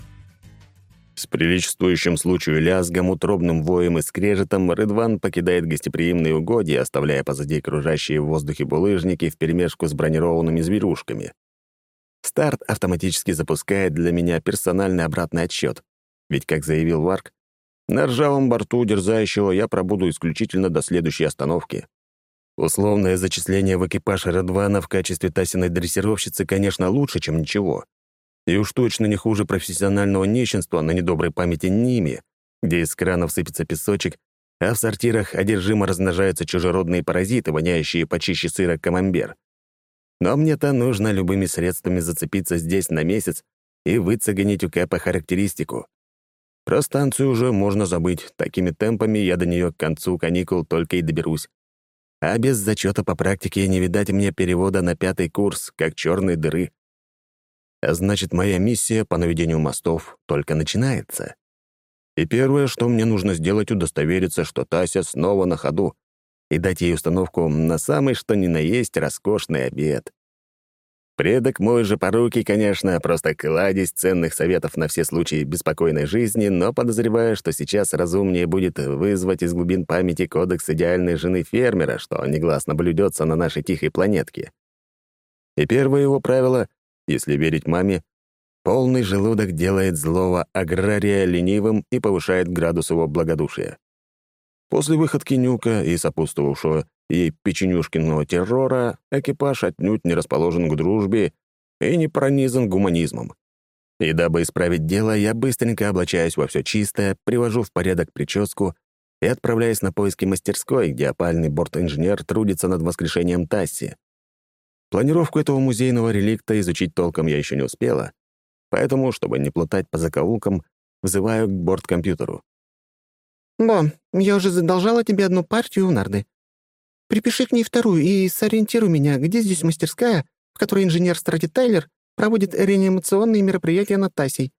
С приличествующим случаю лязгом, утробным воем и скрежетом Рыдван покидает гостеприимные угодья, оставляя позади окружающие в воздухе булыжники вперемешку с бронированными зверюшками. Старт автоматически запускает для меня персональный обратный отсчет, ведь, как заявил Варк, на ржавом борту дерзающего я пробуду исключительно до следующей остановки. Условное зачисление в экипаж Рыдвана в качестве Тасиной дрессировщицы, конечно, лучше, чем ничего. И уж точно не хуже профессионального нищенства на недоброй памяти Ними, где из кранов сыпется песочек, а в сортирах одержимо размножаются чужеродные паразиты, воняющие почище сыра камамбер. Но мне-то нужно любыми средствами зацепиться здесь на месяц и выцегонить у Кэпа характеристику. Про станцию уже можно забыть, такими темпами я до нее к концу каникул только и доберусь. А без зачета по практике не видать мне перевода на пятый курс, как черной дыры. А значит, моя миссия по наведению мостов только начинается. И первое, что мне нужно сделать, удостовериться, что Тася снова на ходу, и дать ей установку на самый что ни на есть роскошный обед. Предок мой же поруки, конечно, просто кладезь ценных советов на все случаи беспокойной жизни, но подозреваю, что сейчас разумнее будет вызвать из глубин памяти кодекс идеальной жены фермера, что негласно блюдется на нашей тихой планетке. И первое его правило, если верить маме, полный желудок делает злого агрария ленивым и повышает градус его благодушия. После выходки Нюка и сопутствовавшего ей печенюшкиного террора экипаж отнюдь не расположен к дружбе и не пронизан гуманизмом. И дабы исправить дело, я быстренько облачаюсь во все чистое, привожу в порядок прическу и отправляюсь на поиски мастерской, где опальный борт-инженер трудится над воскрешением Тасси. Планировку этого музейного реликта изучить толком я еще не успела, поэтому, чтобы не плутать по закоулкам, вызываю к борт-компьютеру. «Бо, я уже задолжала тебе одну партию в нарды. Припиши к ней вторую и сориентируй меня, где здесь мастерская, в которой инженер Страти Тайлер проводит реанимационные мероприятия над Тасей».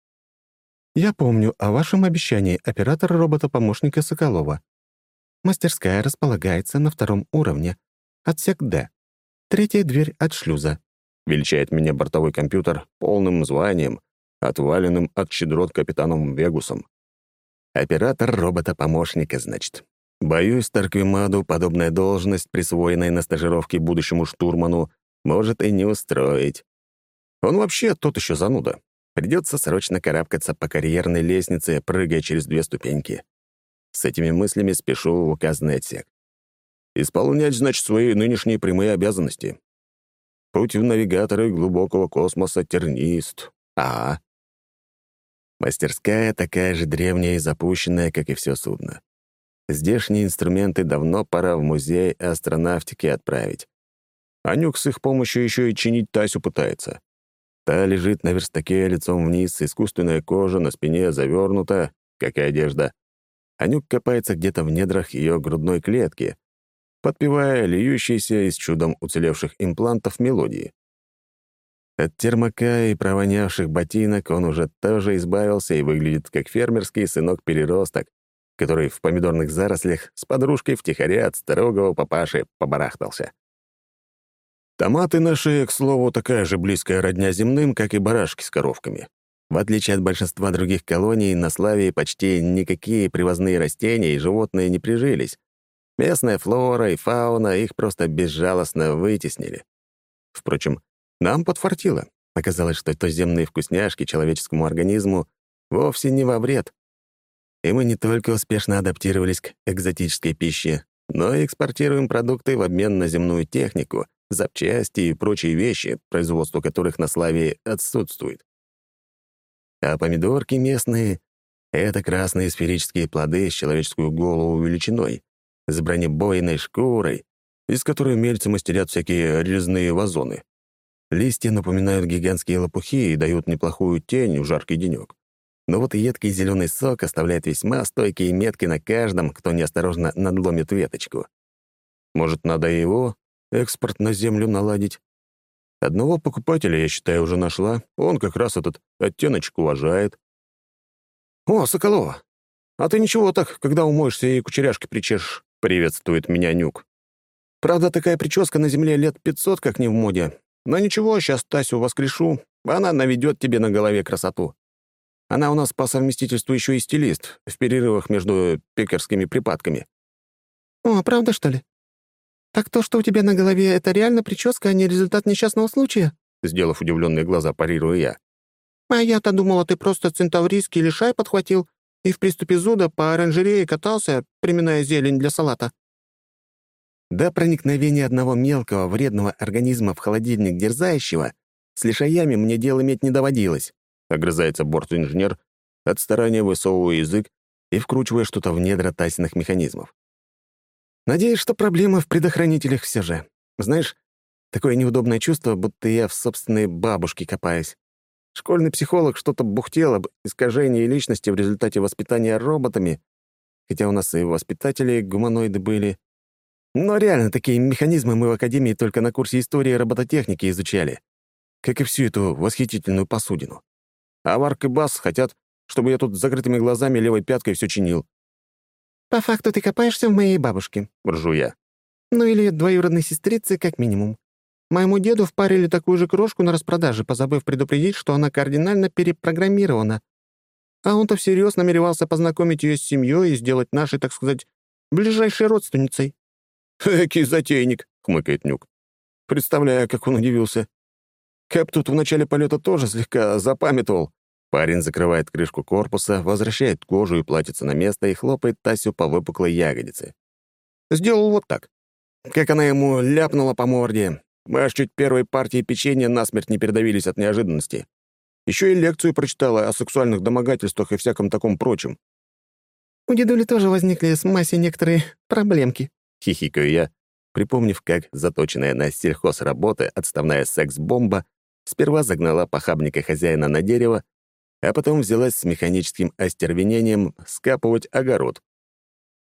«Я помню о вашем обещании, оператор робота-помощника Соколова. Мастерская располагается на втором уровне, отсек Д. Третья дверь от шлюза», — величает меня бортовой компьютер полным званием, отваленным от щедрот капитаном Вегусом. Оператор робота-помощника, значит. Боюсь, Тарквимаду подобная должность, присвоенная на стажировке будущему штурману, может и не устроить. Он вообще тот еще зануда. Придется срочно карабкаться по карьерной лестнице, прыгая через две ступеньки. С этими мыслями спешу в указанный отсек. Исполнять, значит, свои нынешние прямые обязанности. Путь в навигаторы глубокого космоса тернист. Ага. Мастерская такая же древняя и запущенная, как и все судно. Здешние инструменты давно пора в музей астронавтики отправить. А Нюк с их помощью еще и чинить Тасю пытается. Та лежит на верстаке лицом вниз, искусственная кожа на спине завернута, как и одежда. Анюк копается где-то в недрах ее грудной клетки, подпевая льющиеся из чудом уцелевших имплантов мелодии. От термока и провонявших ботинок он уже тоже избавился и выглядит как фермерский сынок-переросток, который в помидорных зарослях с подружкой втихаря от строгого папаши побарахтался. Томаты наши, к слову, такая же близкая родня земным, как и барашки с коровками. В отличие от большинства других колоний, на Славии почти никакие привозные растения и животные не прижились. Местная флора и фауна их просто безжалостно вытеснили. Впрочем, нам подфартило. Оказалось, что туземные вкусняшки человеческому организму вовсе не во вред. И мы не только успешно адаптировались к экзотической пище, но и экспортируем продукты в обмен на земную технику, запчасти и прочие вещи, производство которых на Славии отсутствует. А помидорки местные — это красные сферические плоды с человеческую голову величиной, с бронебойной шкурой, из которой умельцы мастерят всякие резные вазоны. Листья напоминают гигантские лопухи и дают неплохую тень в жаркий денек. Но вот едкий зеленый сок оставляет весьма стойкие метки на каждом, кто неосторожно надломит веточку. Может, надо и его экспорт на землю наладить? Одного покупателя, я считаю, уже нашла. Он как раз этот оттеночек уважает. «О, Соколова, а ты ничего так, когда умоешься и кучеряшки причешешь», — приветствует меня Нюк. «Правда, такая прическа на земле лет пятьсот, как не в моде. Но ничего, сейчас Тасю воскрешу, она наведет тебе на голове красоту. Она у нас по совместительству еще и стилист, в перерывах между пекарскими припадками». «О, правда, что ли? Так то, что у тебя на голове, это реально прическа, а не результат несчастного случая?» Сделав удивленные глаза, парирую я. «А я-то думала, ты просто центаврийский лишай подхватил и в приступе зуда по оранжерее катался, приминая зелень для салата». До проникновения одного мелкого вредного организма в холодильник дерзающего с лишаями мне дел иметь не доводилось, огрызается борт-инженер, от старания высовывая язык и вкручивая что-то в недра Тасиных механизмов. Надеюсь, что проблема в предохранителях все же. Знаешь, такое неудобное чувство, будто я в собственной бабушке копаюсь. Школьный психолог что-то бухтел об искажении личности в результате воспитания роботами, хотя у нас и воспитатели гуманоиды были. Но реально, такие механизмы мы в Академии только на курсе истории робототехники изучали, как и всю эту восхитительную посудину. А Варк и Бас хотят, чтобы я тут с закрытыми глазами левой пяткой все чинил. «По факту ты копаешься в моей бабушке», — ржу я. «Ну или двоюродной сестрице, как минимум. Моему деду впарили такую же крошку на распродаже, позабыв предупредить, что она кардинально перепрограммирована. А он-то всерьез намеревался познакомить ее с семьей и сделать нашей, так сказать, ближайшей родственницей». «Экий затейник», — хмыкает Нюк. Представляю, как он удивился. Кэп тут в начале полета тоже слегка запамятовал. Парень закрывает крышку корпуса, возвращает кожу и платьице на место и хлопает Тасю по выпуклой ягодице. Сделал вот так. Как она ему ляпнула по морде. Мы аж чуть первой партии печенья насмерть не передавились от неожиданности. Еще и лекцию прочитала о сексуальных домогательствах и всяком таком прочем. «У дедули тоже возникли с Масей некоторые проблемки», — хихикаю я, припомнив, как заточенная на сельхозработы отставная секс-бомба сперва загнала похабника хозяина на дерево, а потом взялась с механическим остервенением скапывать огород.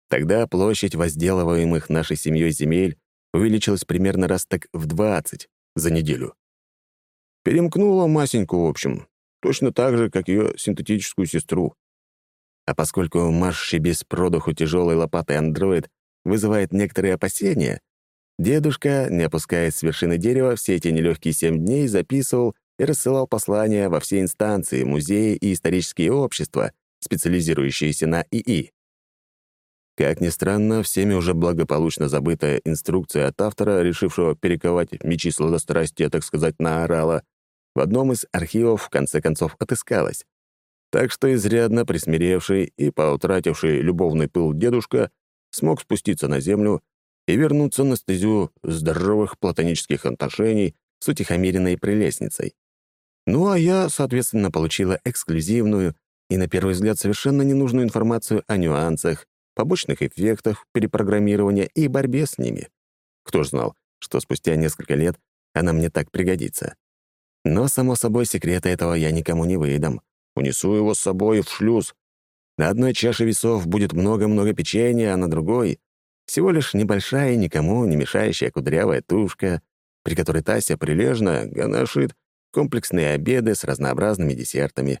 Тогда площадь возделываемых нашей семьей земель увеличилась примерно раз так в двадцать за неделю. Перемкнула Масеньку, в общем, точно так же, как ее синтетическую сестру. А поскольку машущий без продуху тяжелой лопатой андроид вызывает некоторые опасения, дедушка, не опускаясь с вершины дерева, все эти нелегкие семь дней записывал и рассылал послания во все инстанции, музеи и исторические общества, специализирующиеся на ИИ. Как ни странно, всеми уже благополучно забытая инструкция от автора, решившего перековать мечи сладострастия, так сказать, на орала, в одном из архивов в конце концов отыскалась. Так что изрядно присмиревший и поутративший любовный пыл дедушка смог спуститься на землю и вернуться на стезю здоровых платонических отношений с утихомиренной прелестницей. Ну а я, соответственно, получила эксклюзивную и, на первый взгляд, совершенно ненужную информацию о нюансах, побочных эффектах перепрограммирования и борьбе с ними. Кто ж знал, что спустя несколько лет она мне так пригодится. Но, само собой, секрета этого я никому не выдам. Унесу его с собой в шлюз. На одной чаше весов будет много-много печенья, а на другой — всего лишь небольшая, никому не мешающая кудрявая тушка, при которой Тася прилежно ганашит комплексные обеды с разнообразными десертами.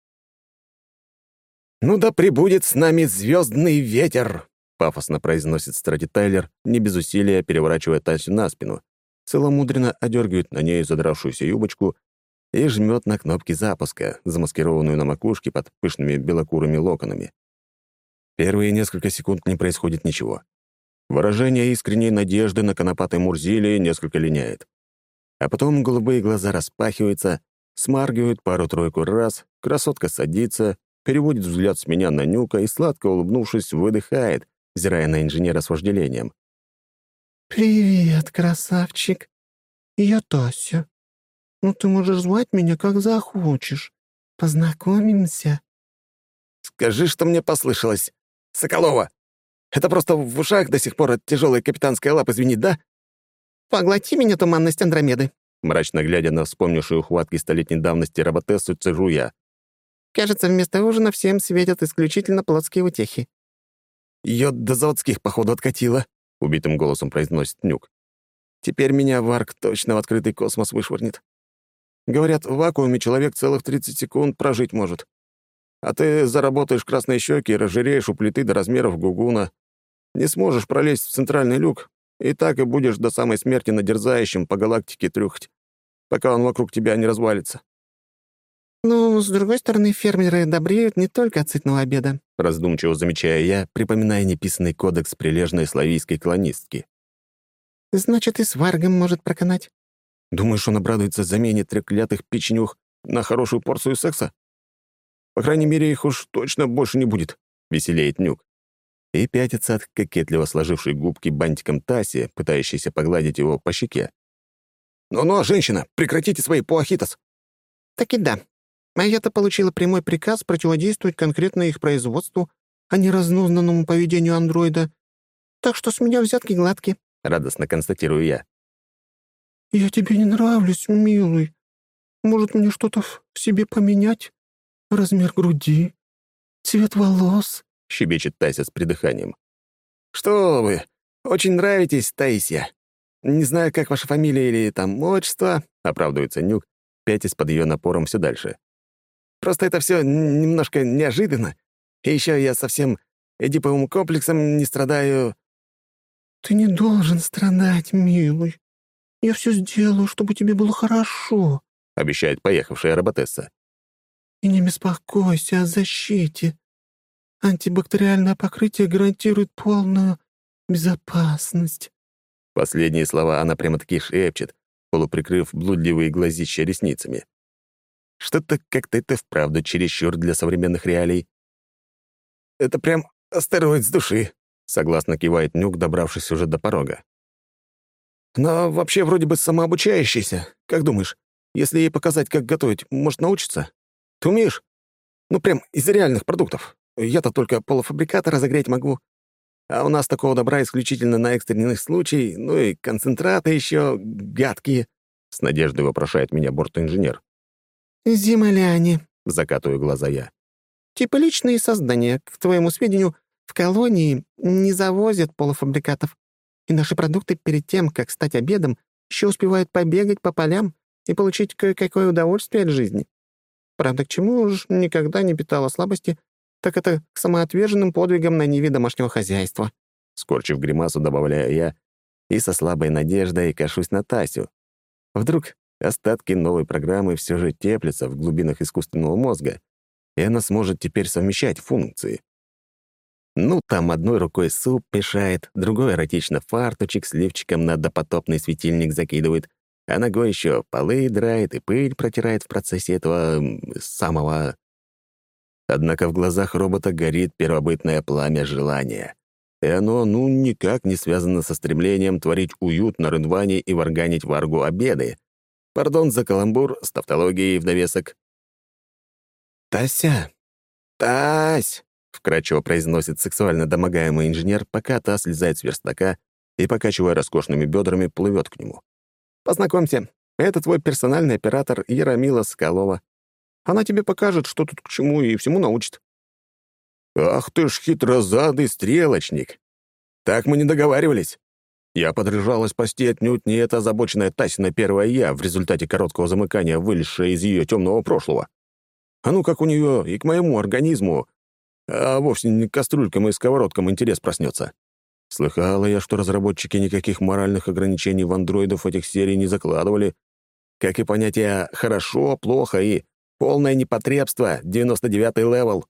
«Ну да прибудет с нами звездный ветер!» — пафосно произносит Стратитайлер, не без усилия переворачивая Тасю на спину, целомудренно одергивает на ней задравшуюся юбочку и жмет на кнопки запуска, замаскированную на макушке под пышными белокурыми локонами. Первые несколько секунд не происходит ничего. Выражение искренней надежды на конопатой Мурзилии несколько линяет. А потом голубые глаза распахиваются, смаргивают пару-тройку раз, красотка садится, переводит взгляд с меня на Нюка и, сладко улыбнувшись, выдыхает, взирая на инженера с вожделением. «Привет, красавчик. Я Тася. Ну, ты можешь звать меня, как захочешь. Познакомимся». «Скажи, что мне послышалось. Соколова! Это просто в ушах до сих пор от тяжелой капитанской лапы звенит, да?» «Поглоти меня, туманность Андромеды», мрачно ухватки на вспомнившую ухватки столетней давности роботессу, цежу я. «Кажется, вместо ужина всем светят исключительно плотские утехи». «Ее до заводских, походу, откатило», — убитым голосом произносит Нюк. «Теперь меня Варк точно в открытый космос вышвырнет. Говорят, в вакууме человек целых тридцать секунд прожить может. А ты заработаешь красные щеки и разжиреешь у плиты до размеров гугуна. Не сможешь пролезть в центральный люк, и так и будешь до самой смерти надерзающим по галактике трюхать, пока он вокруг тебя не развалится». «Ну, с другой стороны, фермеры добреют не только от сытного обеда», раздумчиво замечаю я, припоминая неписанный кодекс прилежной славийской колонистки. «Значит, и с Варгом может проканать». Думаешь, он обрадуется замене треклятых печенюх на хорошую порцию секса? По крайней мере, их уж точно больше не будет, — веселеет Нюк. И пятится от кокетливо сложившей губки бантиком Таси, пытающейся погладить его по щеке. «Ну-ну, женщина, прекратите свои пуахитос!» «Так и да. А я-то получила прямой приказ противодействовать конкретно их производству, а не разнузнанному поведению андроида. Так что с меня взятки гладкие», — радостно констатирую я. «Я тебе не нравлюсь, милый. Может, мне что-то в себе поменять? Размер груди? Цвет волос?» — щебечет Тася с придыханием. «Что вы? Очень нравитесь, Таисия. Не знаю, как ваша фамилия или там отчество», — оправдывается Нюк, пятясь под ее напором все дальше. «Просто это все немножко неожиданно. И еще я совсем эдиповым комплексом не страдаю». «Ты не должен страдать, милый. Я все сделаю, чтобы тебе было хорошо», — обещает поехавшая роботесса. «И не беспокойся о защите. Антибактериальное покрытие гарантирует полную безопасность». Последние слова она прямо-таки шепчет, полуприкрыв блудливые глазища ресницами. Что-то как-то это вправду чересчур для современных реалий. «Это прям астероид с души», — согласно кивает Нюк, добравшись уже до порога. «Но вообще вроде бы самообучающийся. Как думаешь, если ей показать, как готовить, может научиться? Ты умеешь? Ну, прям из реальных продуктов. Я-то только полуфабрикаты разогреть могу. А у нас такого добра исключительно на экстренный случай, ну и концентраты еще гадкие», — с надеждой вопрошает меня бортинженер. «Земляне», — закатываю глаза я. «типа личные создания, к твоему сведению, В колонии не завозят полуфабрикатов, и наши продукты перед тем, как стать обедом, еще успевают побегать по полям и получить кое-какое удовольствие от жизни. Правда, к чему уж никогда не питала слабости, так это к самоотверженным подвигам на ниве домашнего хозяйства». Скорчив гримасу, добавляю я, и со слабой надеждой кашусь на Тасю. Вдруг остатки новой программы все же теплятся в глубинах искусственного мозга, и она сможет теперь совмещать функции. Ну, там одной рукой суп мешает, другой эротично фарточек с лифчиком на допотопный светильник закидывает, а ногой еще полы драет и пыль протирает в процессе этого м, самого... Однако в глазах робота горит первобытное пламя желания. И оно, ну, никак не связано со стремлением творить уют на рынване и варганить варгу обеды. Пардон за каламбур с тавтологией в довесок. «Тася! Тась!» — вкрадчиво произносит сексуально домогаемый инженер, пока та слезает с верстака и, покачивая роскошными бедрами, плывет к нему. «Познакомься, это твой персональный оператор Яромила Соколова. Она тебе покажет, что тут к чему, и всему научит». «Ах ты ж хитрозадый стрелочник! Так мы не договаривались. Я подряжалась спасти отнюдь не эта озабоченная Тасина первая я в результате короткого замыкания, вылезшая из ее темного прошлого. А ну как у нее и к моему организму, а вовсе не к кастрюлькам и сковородкам интерес проснется. Слыхала я, что разработчики никаких моральных ограничений в андроидов этих серий не закладывали, как и понятия «хорошо», «плохо» и «полное непотребство», девяносто девятый левел.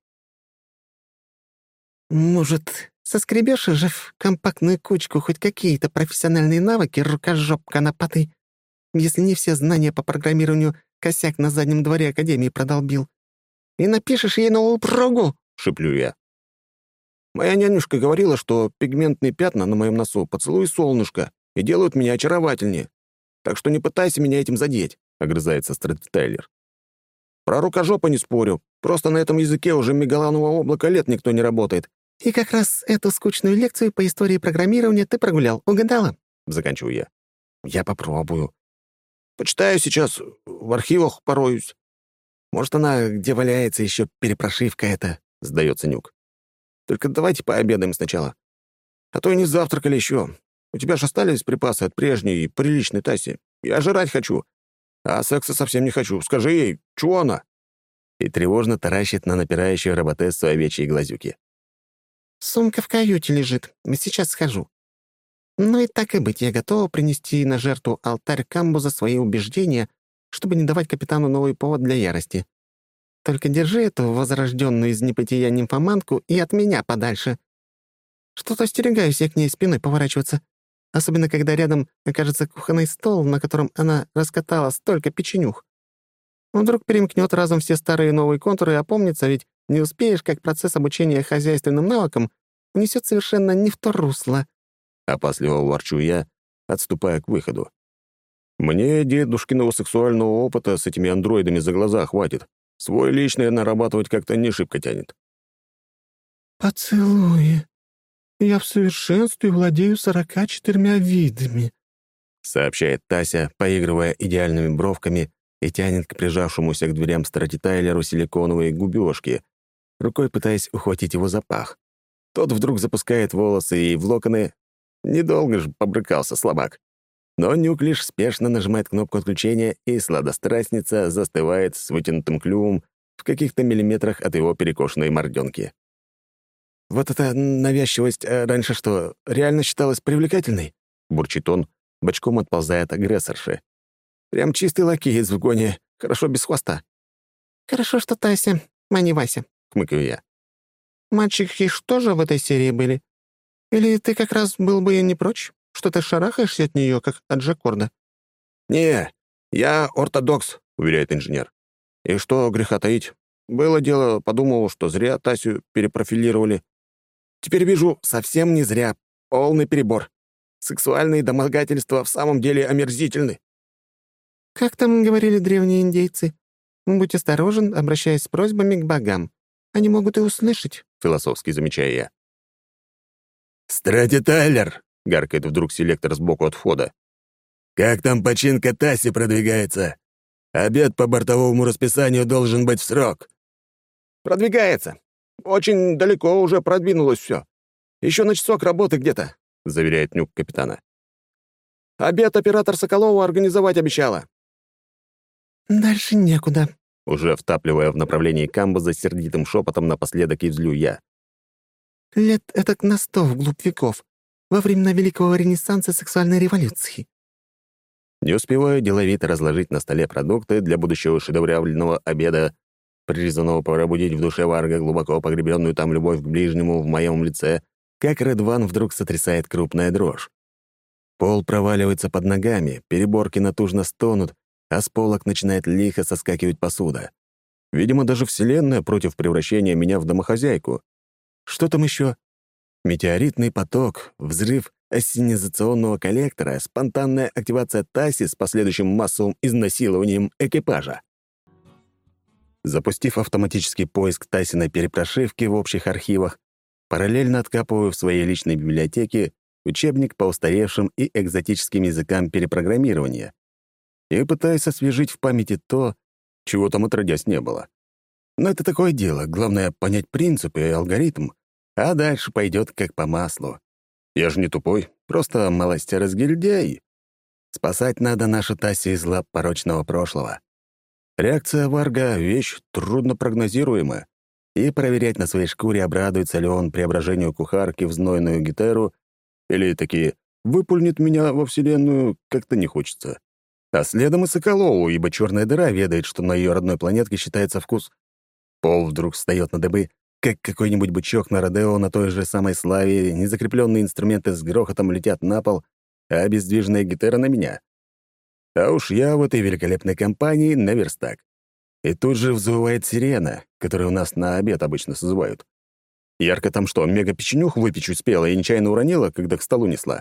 «Может, соскребешь же в компактную кучку хоть какие-то профессиональные навыки, рукожоп конопатый, если не все знания по программированию косяк на заднем дворе Академии продолбил, и напишешь ей новую прогу?» — шеплю я. «Моя нянюшка говорила, что пигментные пятна на моем носу — поцелуй солнышка и делают меня очаровательнее. Так что не пытайся меня этим задеть», — огрызается Стратитайлер. «Про рукожопа не спорю. Просто на этом языке уже мегаланового облака лет никто не работает». «И как раз эту скучную лекцию по истории программирования ты прогулял, угадала?» — заканчиваю я. «Я попробую. Почитаю сейчас, в архивах пороюсь. Может, она где валяется еще перепрошивка эта», — сдается Нюк. «Только давайте пообедаем сначала. А то и не завтракали еще. У тебя же остались припасы от прежней и приличной Таси. Я жрать хочу. А секса совсем не хочу. Скажи ей, чего она?» И тревожно таращит на напирающую роботессу овечьи глазюки. «Сумка в каюте лежит. Сейчас схожу. Ну и так и быть, я готова принести на жертву алтарь Камбу за свои убеждения, чтобы не давать капитану новый повод для ярости. Только держи эту возрожденную из небытия нимфоманку и от меня подальше. Что-то остерегаюсь я к ней спиной поворачиваться, особенно когда рядом окажется кухонный стол, на котором она раскатала столько печенюх. Вдруг перемкнет разом все старые и новые контуры и опомнится, ведь не успеешь, как процесс обучения хозяйственным навыкам унесет совершенно не в то русло». Опасливо ворчу я, отступая к выходу. Мне дедушкиного сексуального опыта с этими андроидами за глаза хватит. Свой личный нарабатывать как-то не шибко тянет. «Поцелуи. Я в совершенстве владею сорока четырьмя видами», — сообщает Тася, поигрывая идеальными бровками, и тянет к прижавшемуся к дверям Стратитайлеру силиконовые губёшки, рукой пытаясь ухватить его за пах. Тот вдруг запускает волосы ей в локоны. Недолго же побрыкался слабак. Но Нюк лишь спешно нажимает кнопку отключения, и сладострастница застывает с вытянутым клювом в каких-то миллиметрах от его перекошенной мордёнки. «Вот эта навязчивость раньше что, реально считалась привлекательной?» — бурчит он, бочком отползая от агрессорши. «Прям чистый лакеец в гоне, хорошо без хвоста». «Хорошо, что Тася, а не Вася», — хмыкаю я. «Мальчики ж тоже в этой серии были? Или ты как раз был бы и не прочь, что ты шарахаешься от нее, как от Джакорда?» «Не, я ортодокс», — уверяет инженер. «И что греха таить? Было дело, подумал, что зря Тасю перепрофилировали. Теперь вижу, совсем не зря, полный перебор. Сексуальные домогательства в самом деле омерзительны». «Как там говорили древние индейцы? Будь осторожен, обращаясь с просьбами к богам. Они могут и услышать», — философски замечаю я. «Стратитайлер!» — гаркает вдруг селектор сбоку от входа. «Как там починка Таси продвигается? Обед по бортовому расписанию должен быть в срок». «Продвигается. очень далеко уже продвинулось все. Еще на часок работы где-то», — заверяет Нюк капитана. «Обед оператор Соколова организовать обещала». «Дальше некуда», — уже втапливая в направлении камбуза сердитым шепотом напоследок и взлю я. «Лет этак на сто вглубь веков, во времена Великого Ренессанса сексуальной революции». Не успеваю деловито разложить на столе продукты для будущего шедеврального обеда, призванного пробудить в душе Варга глубоко погребенную там любовь к ближнему в моем лице, как Редван вдруг сотрясает крупная дрожь. Пол проваливается под ногами, переборки натужно стонут, а с полок начинает лихо соскакивать посуда. Видимо, даже Вселенная против превращения меня в домохозяйку. Что там еще? Метеоритный поток, взрыв ассенизационного коллектора, спонтанная активация Таси с последующим массовым изнасилованием экипажа. Запустив автоматический поиск Тасиной перепрошивки в общих архивах, параллельно откапываю в своей личной библиотеке учебник по устаревшим и экзотическим языкам перепрограммирования и пытаюсь освежить в памяти то, чего там отродясь не было. Но это такое дело, главное — понять принципы и алгоритм, а дальше пойдет как по маслу. Я же не тупой, просто малость разгильдяй. Спасать надо нашу Тассию из лап порочного прошлого. Реакция Варга — вещь труднопрогнозируемая, и проверять на своей шкуре, обрадуется ли он преображению кухарки в знойную гитару или таки выпульнет меня во Вселенную, как-то не хочется. А следом и Соколову, ибо черная дыра ведает, что на ее родной планетке считается вкус. Пол вдруг встает на дыбы, как какой-нибудь бычок на Родео на той же самой славе, незакрепленные инструменты с грохотом летят на пол, а бездвижная гитара на меня. А уж я в этой великолепной компании на верстак. И тут же взвывает сирена, которую у нас на обед обычно созывают. Ярко там что, мега-печенюх выпечь успела и нечаянно уронила, когда к столу несла?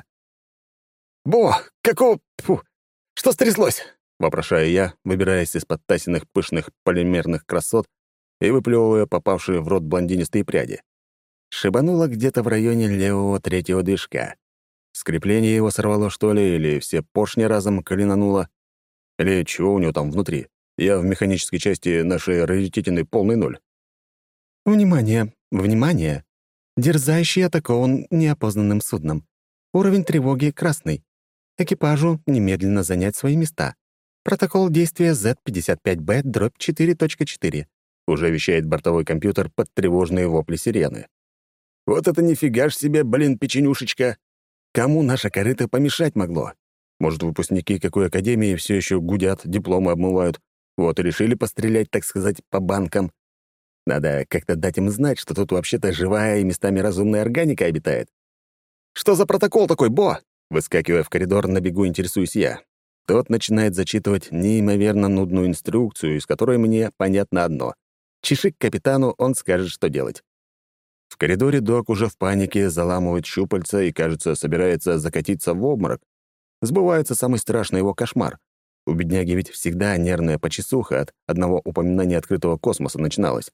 «Бо, какого... Фу, что стряслось?» — вопрошаю я, выбираясь из-под Тасиных пышных полимерных красот и выплевывая попавшие в рот блондинистые пряди. Шибануло где-то в районе левого третьего движка. Скрепление его сорвало, что ли, или все поршни разом клинануло? Или чего у него там внутри? Я в механической части нашей раритетины полный ноль. «Внимание! Внимание! Дерзающий атакован неопознанным судном. Уровень тревоги красный. Экипажу немедленно занять свои места. Протокол действия зет пятьдесят пять бэ дробь четыре точка четыре». Уже вещает бортовой компьютер под тревожные вопли сирены. Вот это нифига ж себе, блин, печенюшечка! Кому наша корыто помешать могло? Может, выпускники какой академии все еще гудят, дипломы обмывают, вот и решили пострелять, так сказать, по банкам. Надо как-то дать им знать, что тут вообще-то живая и местами разумная органика обитает. «Что за протокол такой, Бо?» Выскакивая в коридор, на бегу интересуюсь я. Тот начинает зачитывать неимоверно нудную инструкцию, из которой мне понятно одно. Чеши к капитану, он скажет, что делать. В коридоре док уже в панике заламывает щупальца и, кажется, собирается закатиться в обморок. Сбывается самый страшный его кошмар. У бедняги ведь всегда нервная почесуха от одного упоминания открытого космоса начиналась.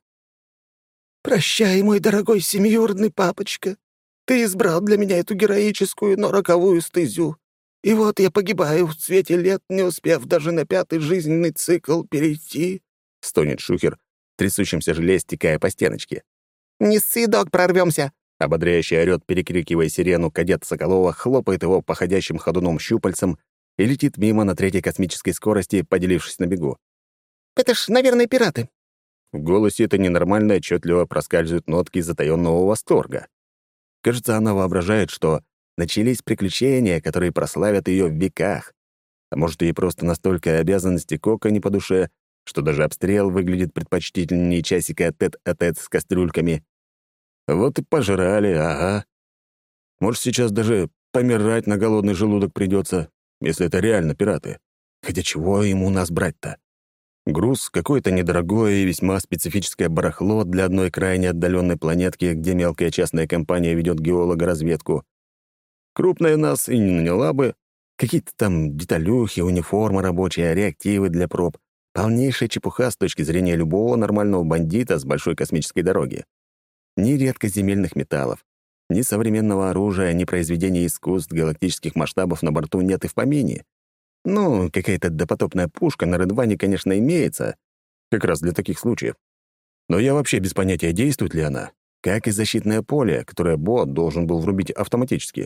«Прощай, мой дорогой семиюродный папочка. Ты избрал для меня эту героическую, но роковую стезю. И вот я погибаю в цвете лет, не успев даже на пятый жизненный цикл перейти», — стонет Шухер, трясущимся желе стекая по стеночке. «Не ссы, док, прорвемся!» Ободряющий орёт, перекрикивая сирену, кадет Соколова хлопает его по ходящим ходуном щупальцем и летит мимо на третьей космической скорости, поделившись на бегу. «Это ж, наверное, пираты». В голосе это ненормально отчетливо проскальзывают нотки затаённого восторга. Кажется, она воображает, что начались приключения, которые прославят ее в веках. А может, ей просто настолько обязанности Кока не по душе, что даже обстрел выглядит предпочтительнее часика тет-а-тет с кастрюльками. Вот и пожрали, ага. Может, сейчас даже помирать на голодный желудок придется, если это реально пираты. Хотя чего ему нас брать-то? Груз — какое-то недорогое и весьма специфическое барахло для одной крайне отдаленной планетки, где мелкая частная компания ведет геологоразведку. Крупная нас и не наняла бы. Какие-то там деталюхи, униформа рабочая, реактивы для проб. Полнейшая чепуха с точки зрения любого нормального бандита с большой космической дороги. Ни редкоземельных металлов, ни современного оружия, ни произведений искусств галактических масштабов на борту нет и в помине. Ну, какая-то допотопная пушка на Редване, конечно, имеется, как раз для таких случаев. Но я вообще без понятия, действует ли она, как и защитное поле, которое бот должен был врубить автоматически.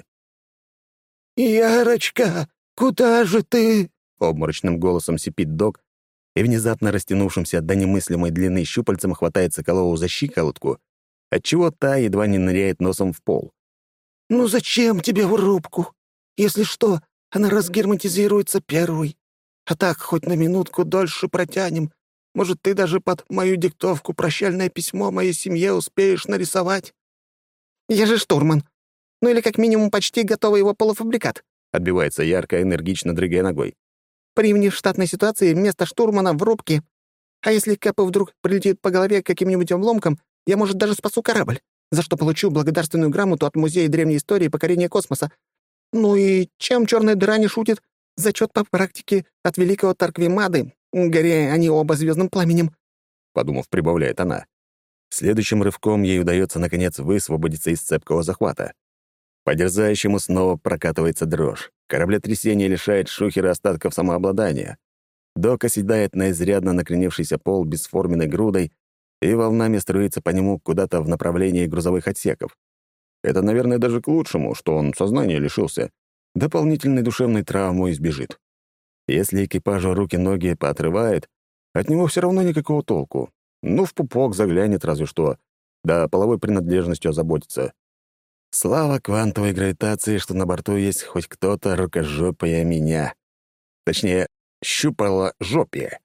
«Ярочка, куда же ты?» — обморочным голосом сипит док, и внезапно растянувшимся до немыслимой длины щупальцем хватает Соколову за щиколотку, отчего та едва не ныряет носом в пол. «Ну зачем тебе в рубку? Если что, она разгерметизируется первой. А так хоть на минутку дольше протянем. Может, ты даже под мою диктовку прощальное письмо моей семье успеешь нарисовать?» «Я же штурман. Ну или как минимум почти готовый его полуфабрикат», — отбивается ярко, энергично дрыгая ногой. «При внештатной ситуации вместо штурмана в рубке. А если Кэпу вдруг прилетит по голове каким-нибудь обломком, я, может, даже спасу корабль, за что получу благодарственную грамоту от Музея древней истории покорения космоса. Ну и чем черная дыра не шутит? Зачет по практике от великого Тарквимады. Горе они оба звездным пламенем», — подумав, прибавляет она. Следующим рывком ей удается, наконец, высвободиться из цепкого захвата. По дерзающему снова прокатывается дрожь. Кораблетрясение лишает шухера остатков самообладания. Док оседает на изрядно накренившийся пол бесформенной грудой и волнами струится по нему куда-то в направлении грузовых отсеков. Это, наверное, даже к лучшему, что он сознания лишился. Дополнительной душевной травмы избежит. Если экипажу руки-ноги поотрывает, от него все равно никакого толку. Ну, в пупок заглянет разве что, да половой принадлежностью озаботится. Слава квантовой гравитации, что на борту есть хоть кто-то рукожопая меня. Точнее, щупало-жопие.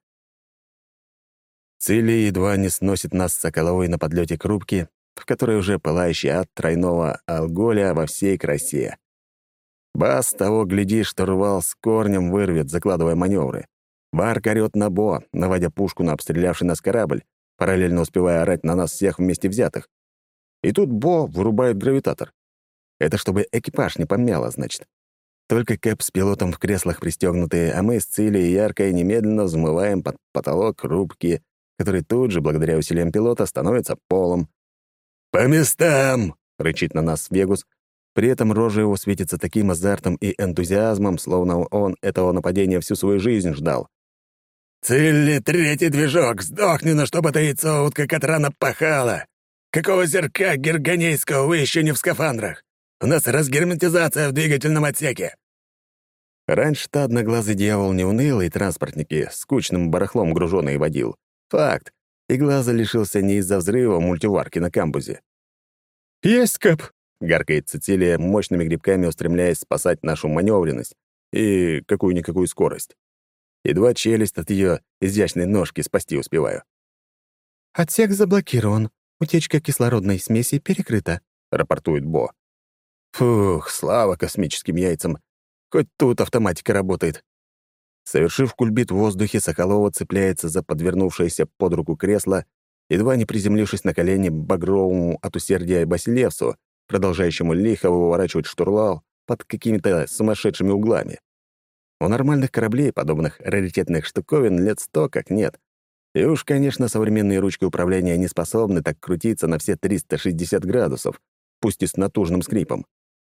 Цили едва не сносит нас с Соколовой на подлете к рубке, в которой уже пылающий ад тройного алголя во всей красе. Бас того, гляди, что рвал с корнем вырвет, закладывая маневры. Варк орёт на Бо, наводя пушку на обстрелявший нас корабль, параллельно успевая орать на нас всех вместе взятых. И тут Бо вырубает гравитатор. Это чтобы экипаж не помяло, значит. Только Кэп с пилотом в креслах пристегнутые, а мы с Цили и Яркой немедленно взмываем под потолок рубки, который тут же, благодаря усилиям пилота, становится полом. «По местам!» — рычит на нас Вегус. При этом рожа его светится таким азартом и энтузиазмом, словно он этого нападения всю свою жизнь ждал. «Цилли, третий движок! Сдохни, но чтобы это яйцо утка Катрана пахала! Какого зерка герганейского вы еще не в скафандрах? У нас разгерметизация в двигательном отсеке!» Раньше-то одноглазый дьявол не унылый транспортники, скучным барахлом груженый водил. Факт. И глаза лишился не из-за взрыва мультиварки на камбузе. «Есть, Кэп!» — гаркает Цицилия, мощными грибками устремляясь спасать нашу маневренность и какую-никакую скорость. Едва челюсть от ее изящной ножки спасти успеваю. «Отсек заблокирован. Утечка кислородной смеси перекрыта», — рапортует Бо. Фух, слава космическим яйцам. Хоть тут автоматика работает. Совершив кульбит в воздухе, Соколова цепляется за подвернувшееся под руку кресло, едва не приземлившись на колени багровому от усердия Басилевсу, продолжающему лихо выворачивать штурвал под какими-то сумасшедшими углами. У нормальных кораблей подобных раритетных штуковин лет сто как нет. И уж, конечно, современные ручки управления не способны так крутиться на все триста шестьдесят градусов, пусть и с натужным скрипом.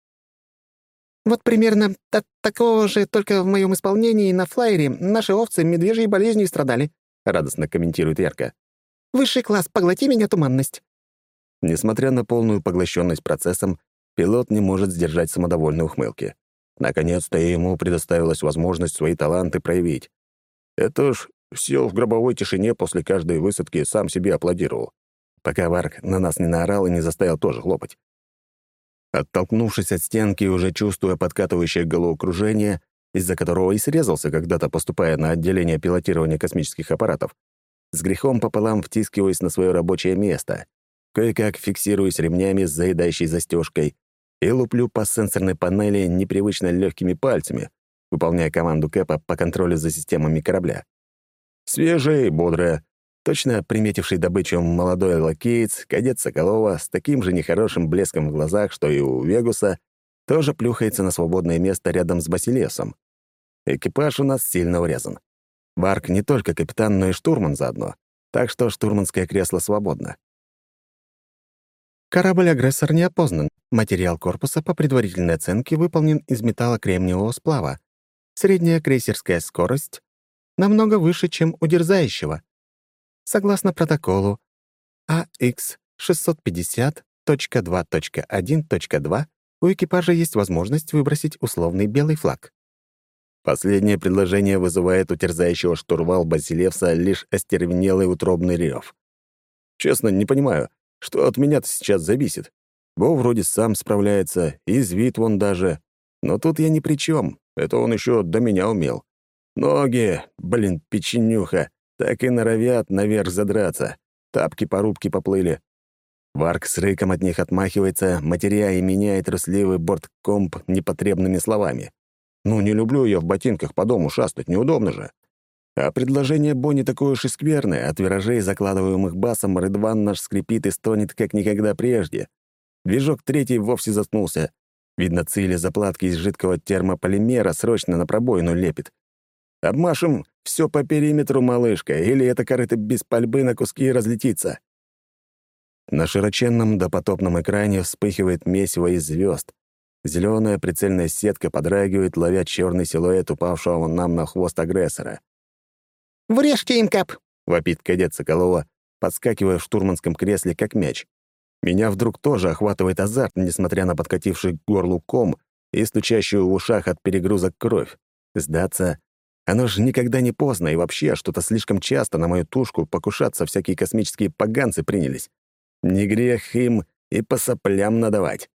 «Вот примерно от такого же, только в моем исполнении на флайере наши овцы медвежьей болезнью страдали», — радостно комментирует Ярко. «Высший класс, поглоти меня туманность». Несмотря на полную поглощенность процессом, пилот не может сдержать самодовольной ухмылки. Наконец-то ему предоставилась возможность свои таланты проявить. Это ж сел в гробовой тишине после каждой высадки, сам себе аплодировал, пока Варк на нас не наорал и не заставил тоже хлопать. Оттолкнувшись от стенки, уже чувствуя подкатывающее головокружение, из-за которого и срезался когда-то, поступая на отделение пилотирования космических аппаратов, с грехом пополам втискиваясь на свое рабочее место, кое-как фиксируясь ремнями с заедающей застежкой и луплю по сенсорной панели непривычно легкими пальцами, выполняя команду Кэпа по контролю за системами корабля. Свежая и бодрая, точно приметивший добычу молодой лакеец, кадет Соколова с таким же нехорошим блеском в глазах, что и у Вегуса, тоже плюхается на свободное место рядом с Басилевсом. Экипаж у нас сильно урезан. Варк не только капитан, но и штурман заодно, так что штурманское кресло свободно. Корабль-агрессор не опознан. Материал корпуса по предварительной оценке выполнен из металла кремниевого сплава. Средняя крейсерская скорость намного выше, чем у дерзающего. Согласно протоколу, А Х шестьсот пятьдесят точка два точка один точка два у экипажа есть возможность выбросить условный белый флаг. Последнее предложение вызывает у терзающего штурвал Басилевса лишь остервенелый утробный рев. Честно, не понимаю, что от меня-то сейчас зависит. Бо вроде сам справляется, и звит вон даже. Но тут я ни при чем. Это он еще до меня умел. Ноги, блин, печенюха, так и норовят наверх задраться. Тапки-порубки поплыли. Варк с рыком от них отмахивается, матеря и меняет трусливый борткомп непотребными словами. Ну, не люблю я в ботинках по дому шастать, неудобно же. А предложение Бо не такое уж и скверное. От виражей, закладываемых басом, Рыдван наш скрипит и стонет, как никогда прежде. Движок третий вовсе заткнулся. Видно, цили заплатки из жидкого термополимера срочно на пробоину лепит. Обмашем все по периметру, малышка, или это корыто без пальбы на куски разлетится. На широченном допотопном экране вспыхивает месиво из звезд. Зеленая прицельная сетка подрагивает, ловя черный силуэт упавшего нам на хвост агрессора. «Врежьте им, Кап!» — вопит кадет Соколова, подскакивая в штурманском кресле, как мяч. Меня вдруг тоже охватывает азарт, несмотря на подкативший к горлу ком и стучащую в ушах от перегрузок кровь. Сдаться, оно же никогда не поздно, и вообще что-то слишком часто на мою тушку покушаться всякие космические поганцы принялись. Не грех им и по соплям надавать.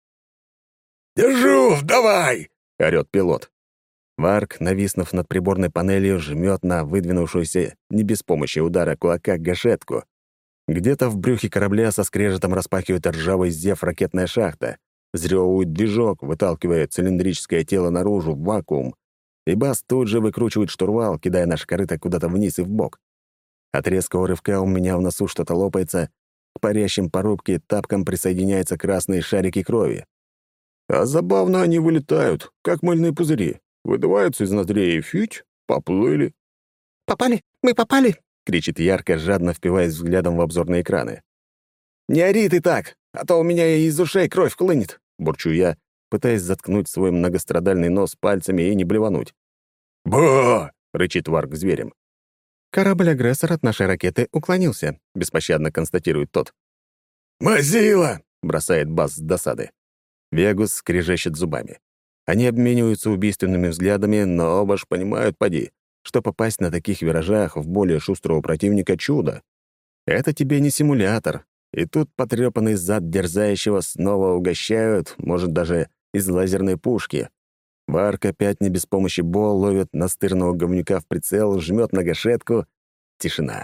«Держу, давай!» — орёт пилот. Варк, нависнув над приборной панелью, жмет на выдвинувшуюся не без помощи удара кулака гашетку. Где-то в брюхе корабля со скрежетом распахивает ржавый зев ракетная шахта. Взрёвывает движок, выталкивая цилиндрическое тело наружу в вакуум. И Бас тут же выкручивает штурвал, кидая наш корыто куда-то вниз и вбок. От резкого рывка у меня в носу что-то лопается. К парящим по рубке тапкам присоединяются красные шарики крови. А забавно они вылетают, как мыльные пузыри. Выдуваются из ноздрей и фють, поплыли. «Попали? Мы попали?» — кричит ярко, жадно впиваясь взглядом в обзорные экраны. «Не ори ты так, а то у меня из ушей кровь хлынет», — бурчу я, пытаясь заткнуть свой многострадальный нос пальцами и не блевануть. «Ба!» — рычит Варк зверем. «Корабль-агрессор от нашей ракеты уклонился», — беспощадно констатирует тот. «Мазила!» — бросает Бас с досады. Вегус скрежещет зубами. Они обмениваются убийственными взглядами, но оба ж понимают, поди, что попасть на таких виражах в более шустрого противника — чудо. Это тебе не симулятор. И тут потрёпанный зад дерзающего снова угощают, может, даже из лазерной пушки. Варк опять не без помощи Бо ловит настырного говнюка в прицел, жмет на гашетку. Тишина.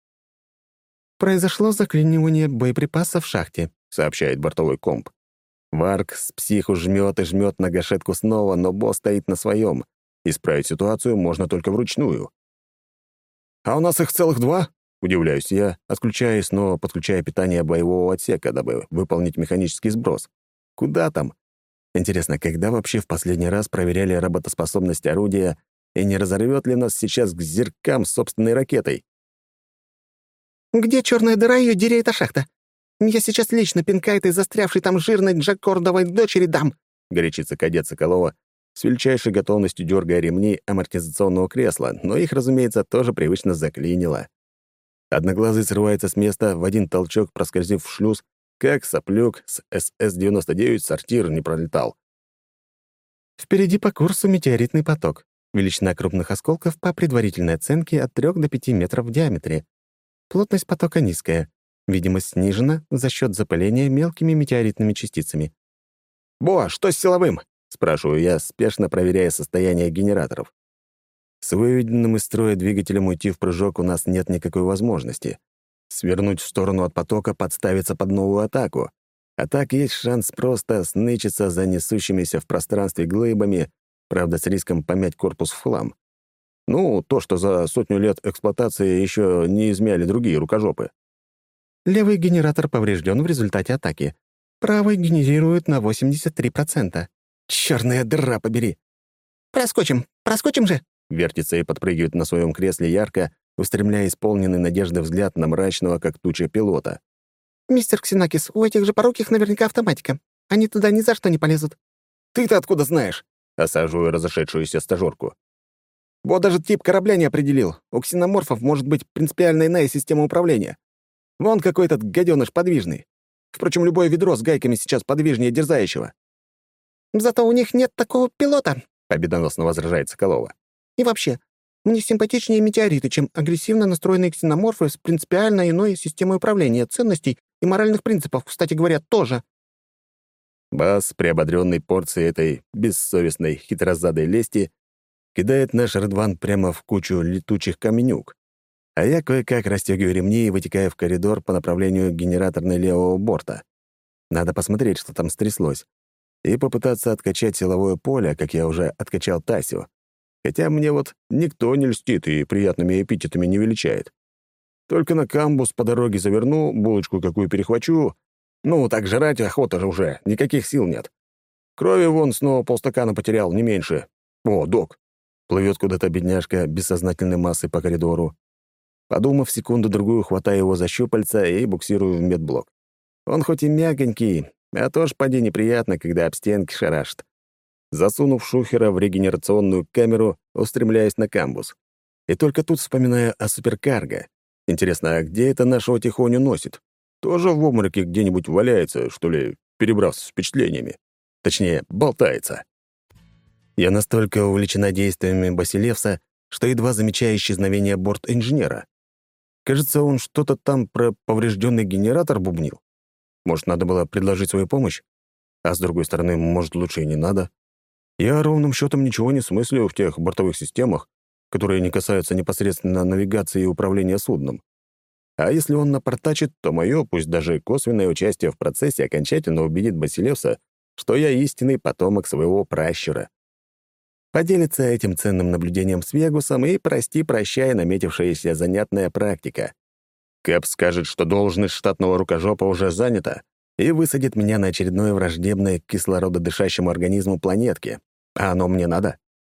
«Произошло заклинивание боеприпаса в шахте», — сообщает бортовой комп. Варк с психу жмет и жмет на гашетку снова, но Бо стоит на своем. Исправить ситуацию можно только вручную. «А у нас их целых два?» — удивляюсь я, отключая и снова подключая питание боевого отсека, дабы выполнить механический сброс. Куда там? Интересно, когда вообще в последний раз проверяли работоспособность орудия и не разорвет ли нас сейчас к зеркам собственной ракетой? «Где черная дыра ее дереет шахта? Я сейчас лично пинка этой застрявшей там жирной джаккордовой дочери дам!» — горячится кадет Соколова, с величайшей готовностью дергая ремни амортизационного кресла, но их, разумеется, тоже привычно заклинило. Одноглазый срывается с места, в один толчок проскользив в шлюз, как соплюк с эс эс девяносто девять сортир не пролетал. Впереди по курсу метеоритный поток. Величина крупных осколков по предварительной оценке от трёх до пяти метров в диаметре. Плотность потока низкая. Видимость снижена за счет запыления мелкими метеоритными частицами. «Бо, что с силовым?» — спрашиваю я, спешно проверяя состояние генераторов. С выведенным из строя двигателем уйти в прыжок у нас нет никакой возможности. Свернуть в сторону от потока, подставиться под новую атаку. А так есть шанс просто снычиться за несущимися в пространстве глыбами, правда, с риском помять корпус в хлам. Ну, то, что за сотню лет эксплуатации еще не измяли другие рукожопы. Левый генератор поврежден в результате атаки. Правый генерирует на восемьдесят три процента. Чёрная дыра побери! «Проскочим! Проскочим же!» Вертится и подпрыгивает на своем кресле ярко, устремляя исполненный надежды взгляд на мрачного, как туча, пилота. «Мистер Ксенакис, у этих же пороких наверняка автоматика. Они туда ни за что не полезут». «Ты-то откуда знаешь?» — осаживаю разошедшуюся стажёрку. «Бо даже тип корабля не определил. У ксеноморфов может быть принципиально иная система управления. Вон какой этот гаденыш подвижный. Впрочем, любое ведро с гайками сейчас подвижнее дерзающего». «Зато у них нет такого пилота», — победоносно возражает Соколова. «И вообще, мне симпатичнее метеориты, чем агрессивно настроенные ксеноморфы с принципиально иной системой управления, ценностей и моральных принципов, кстати говоря, тоже». Бас, приободренный порцией этой бессовестной хитрозадой лести, кидает наш Редван прямо в кучу летучих каменюк, а я кое-как расстегиваю ремни и вытекаю в коридор по направлению генераторной левого борта. Надо посмотреть, что там стряслось, и попытаться откачать силовое поле, как я уже откачал Тасю. Хотя мне вот никто не льстит и приятными эпитетами не величает. Только на камбус по дороге заверну, булочку какую перехвачу. Ну, так жрать охота же уже, никаких сил нет. Крови вон снова полстакана потерял, не меньше. О, док. Плывет куда-то бедняжка бессознательной массой по коридору. Подумав секунду-другую, хватаю его за щупальца и буксирую в медблок. Он хоть и мягонький, а тоже поди неприятно, когда об стенки шарашит. Засунув шухера в регенерационную камеру, устремляясь на камбус. И только тут вспоминаю о суперкарго. Интересно, а где это нашего тихоню носит? Тоже в обмороке где-нибудь валяется, что ли, перебрав с впечатлениями? Точнее, болтается. Я настолько увлечена действиями Басилевса, что едва замечаю исчезновение борт-инженера. Кажется, он что-то там про поврежденный генератор бубнил. Может, надо было предложить свою помощь? А с другой стороны, может, лучше и не надо. Я ровным счетом ничего не смыслю в тех бортовых системах, которые не касаются непосредственно навигации и управления судном. А если он напортачит, то мое, пусть даже косвенное участие в процессе окончательно убедит Басилевса, что я истинный потомок своего пращура. Поделится этим ценным наблюдением с Вегусом и прости-прощай наметившаяся занятная практика. Кэп скажет, что должность штатного рукожопа уже занята, и высадит меня на очередной враждебной к кислорододышащему организму планетке. А оно мне надо?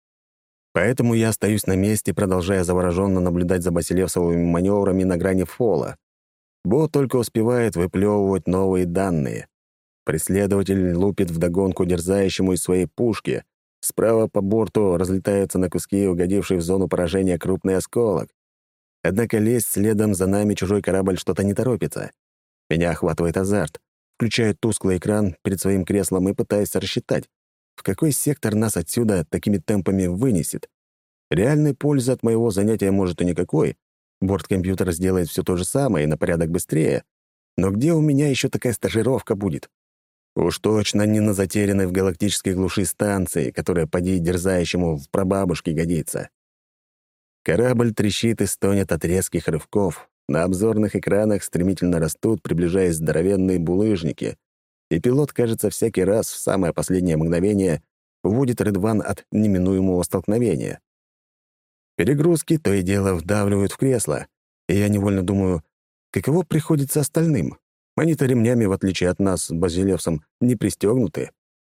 Поэтому я остаюсь на месте, продолжая завороженно наблюдать за басилевсовыми маневрами на грани фола. Бо только успевает выплевывать новые данные. Преследователь лупит вдогонку дерзающему из своей пушки. Справа по борту разлетаются на куски угодивший в зону поражения крупный осколок. Однако лезть следом за нами чужой корабль что-то не торопится. Меня охватывает азарт. Включаю тусклый экран перед своим креслом и пытаюсь рассчитать, в какой сектор нас отсюда такими темпами вынесет. Реальной пользы от моего занятия может и никакой. Борткомпьютер сделает все то же самое и на порядок быстрее. Но где у меня еще такая стажировка будет? Уж точно не на затерянной в галактической глуши станции, которая поди дерзающему в прабабушке годится. Корабль трещит и стонет от резких рывков. На обзорных экранах стремительно растут, приближаясь здоровенные булыжники, и пилот, кажется, всякий раз в самое последнее мгновение уводит Редван от неминуемого столкновения. Перегрузки то и дело вдавливают в кресло, и я невольно думаю, каково приходится остальным. Они-то ремнями, в отличие от нас с Базилевсом, не пристегнуты.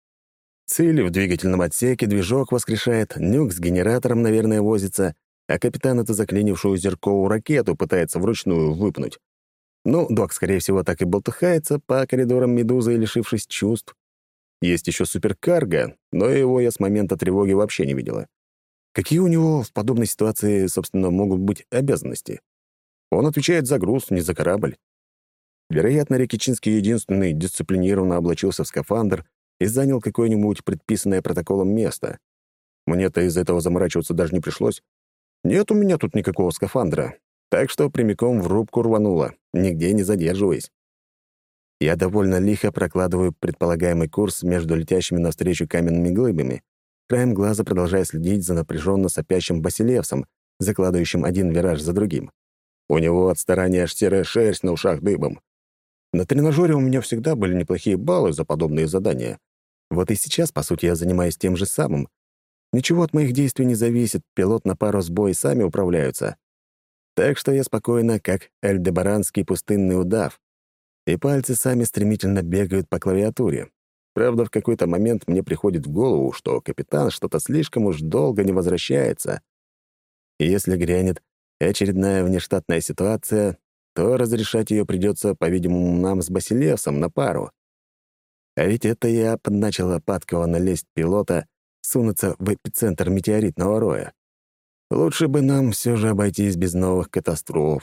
Цели в двигательном отсеке движок воскрешает, нюк с генератором, наверное, возится, а капитан эту заклинившую зерковую ракету пытается вручную выпнуть. Ну, док, скорее всего, так и болтыхается по коридорам Медузы, лишившись чувств. Есть еще суперкарго, но его я с момента тревоги вообще не видела. Какие у него в подобной ситуации, собственно, могут быть обязанности? Он отвечает за груз, не за корабль. Вероятно, Рекичинский единственный дисциплинированно облачился в скафандр и занял какое-нибудь предписанное протоколом место. Мне-то из этого заморачиваться даже не пришлось. Нет у меня тут никакого скафандра, так что прямиком в рубку рвануло, нигде не задерживаясь. Я довольно лихо прокладываю предполагаемый курс между летящими навстречу каменными глыбами, краем глаза продолжая следить за напряженно сопящим Басилевсом, закладывающим один вираж за другим. У него от старания аж серая шерсть на ушах дыбом. На тренажере у меня всегда были неплохие баллы за подобные задания. Вот и сейчас, по сути, я занимаюсь тем же самым. Ничего от моих действий не зависит, пилот на пару с бой сами управляются. Так что я спокойно, как альдебаранский пустынный удав, и пальцы сами стремительно бегают по клавиатуре. Правда, в какой-то момент мне приходит в голову, что капитан что-то слишком уж долго не возвращается. И если грянет очередная внештатная ситуация, то разрешать ее придется, по-видимому, нам с Басилевсом на пару. А ведь это я подначила падкого лезть пилота сунуться в эпицентр метеоритного роя. Лучше бы нам все же обойтись без новых катастроф.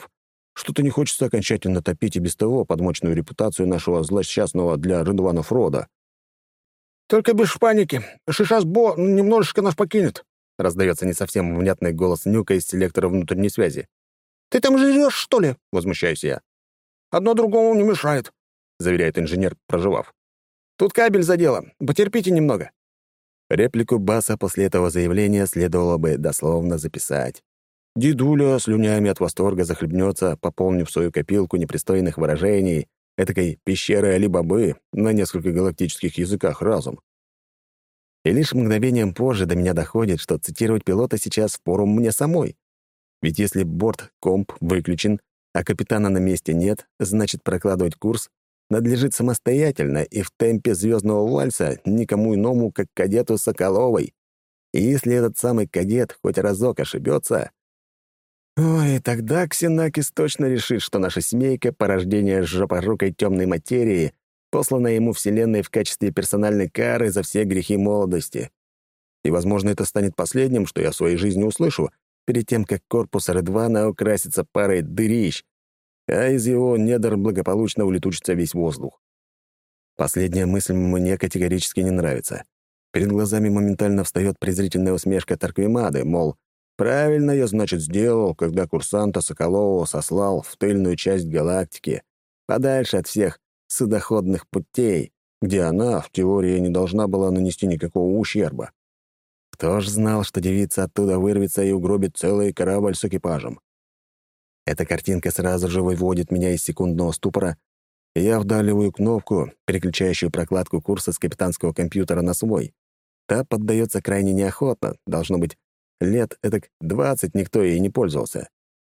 Что-то не хочется окончательно топить и без того подмочную репутацию нашего злосчастного для Редванов рода. «Только без паники. Сейчас Бо немножечко нас покинет», — раздается не совсем внятный голос Нюка из селектора внутренней связи. «Ты там жрешь, что ли?» — возмущаюсь я. «Одно другому не мешает», — заверяет инженер, проживав. «Тут кабель задело. Потерпите немного». Реплику Баса после этого заявления следовало бы дословно записать. Дедуля слюнями от восторга захлебнется, пополнив свою копилку непристойных выражений, этакой пещеры Али-Бабы на нескольких галактических языках разом. И лишь мгновением позже до меня доходит, что цитировать пилота сейчас впору мне самой. Ведь если борт-комп выключен, а капитана на месте нет, значит, прокладывать курс надлежит самостоятельно и в темпе звездного вальса никому иному, как кадету Соколовой. И если этот самый кадет хоть разок ошибется... Ой, тогда Ксенакис точно решит, что наша семейка — порождение жопорукой темной материи, посланная ему Вселенной в качестве персональной кары за все грехи молодости. И, возможно, это станет последним, что я в своей жизни услышу, перед тем, как корпус Редвана украсится парой дырищ, а из его недр благополучно улетучится весь воздух. Последняя мысль мне категорически не нравится. Перед глазами моментально встает презрительная усмешка Тарквимады, мол, правильно я, значит, сделал, когда курсанта Соколова сослал в тыльную часть галактики, подальше от всех судоходных путей, где она, в теории, не должна была нанести никакого ущерба. Кто ж знал, что девица оттуда вырвется и угробит целый корабль с экипажем? Эта картинка сразу же выводит меня из секундного ступора, и я вдаливаю кнопку, переключающую прокладку курса с капитанского компьютера на свой. Та поддается крайне неохотно, должно быть, лет этак двадцать никто ей не пользовался.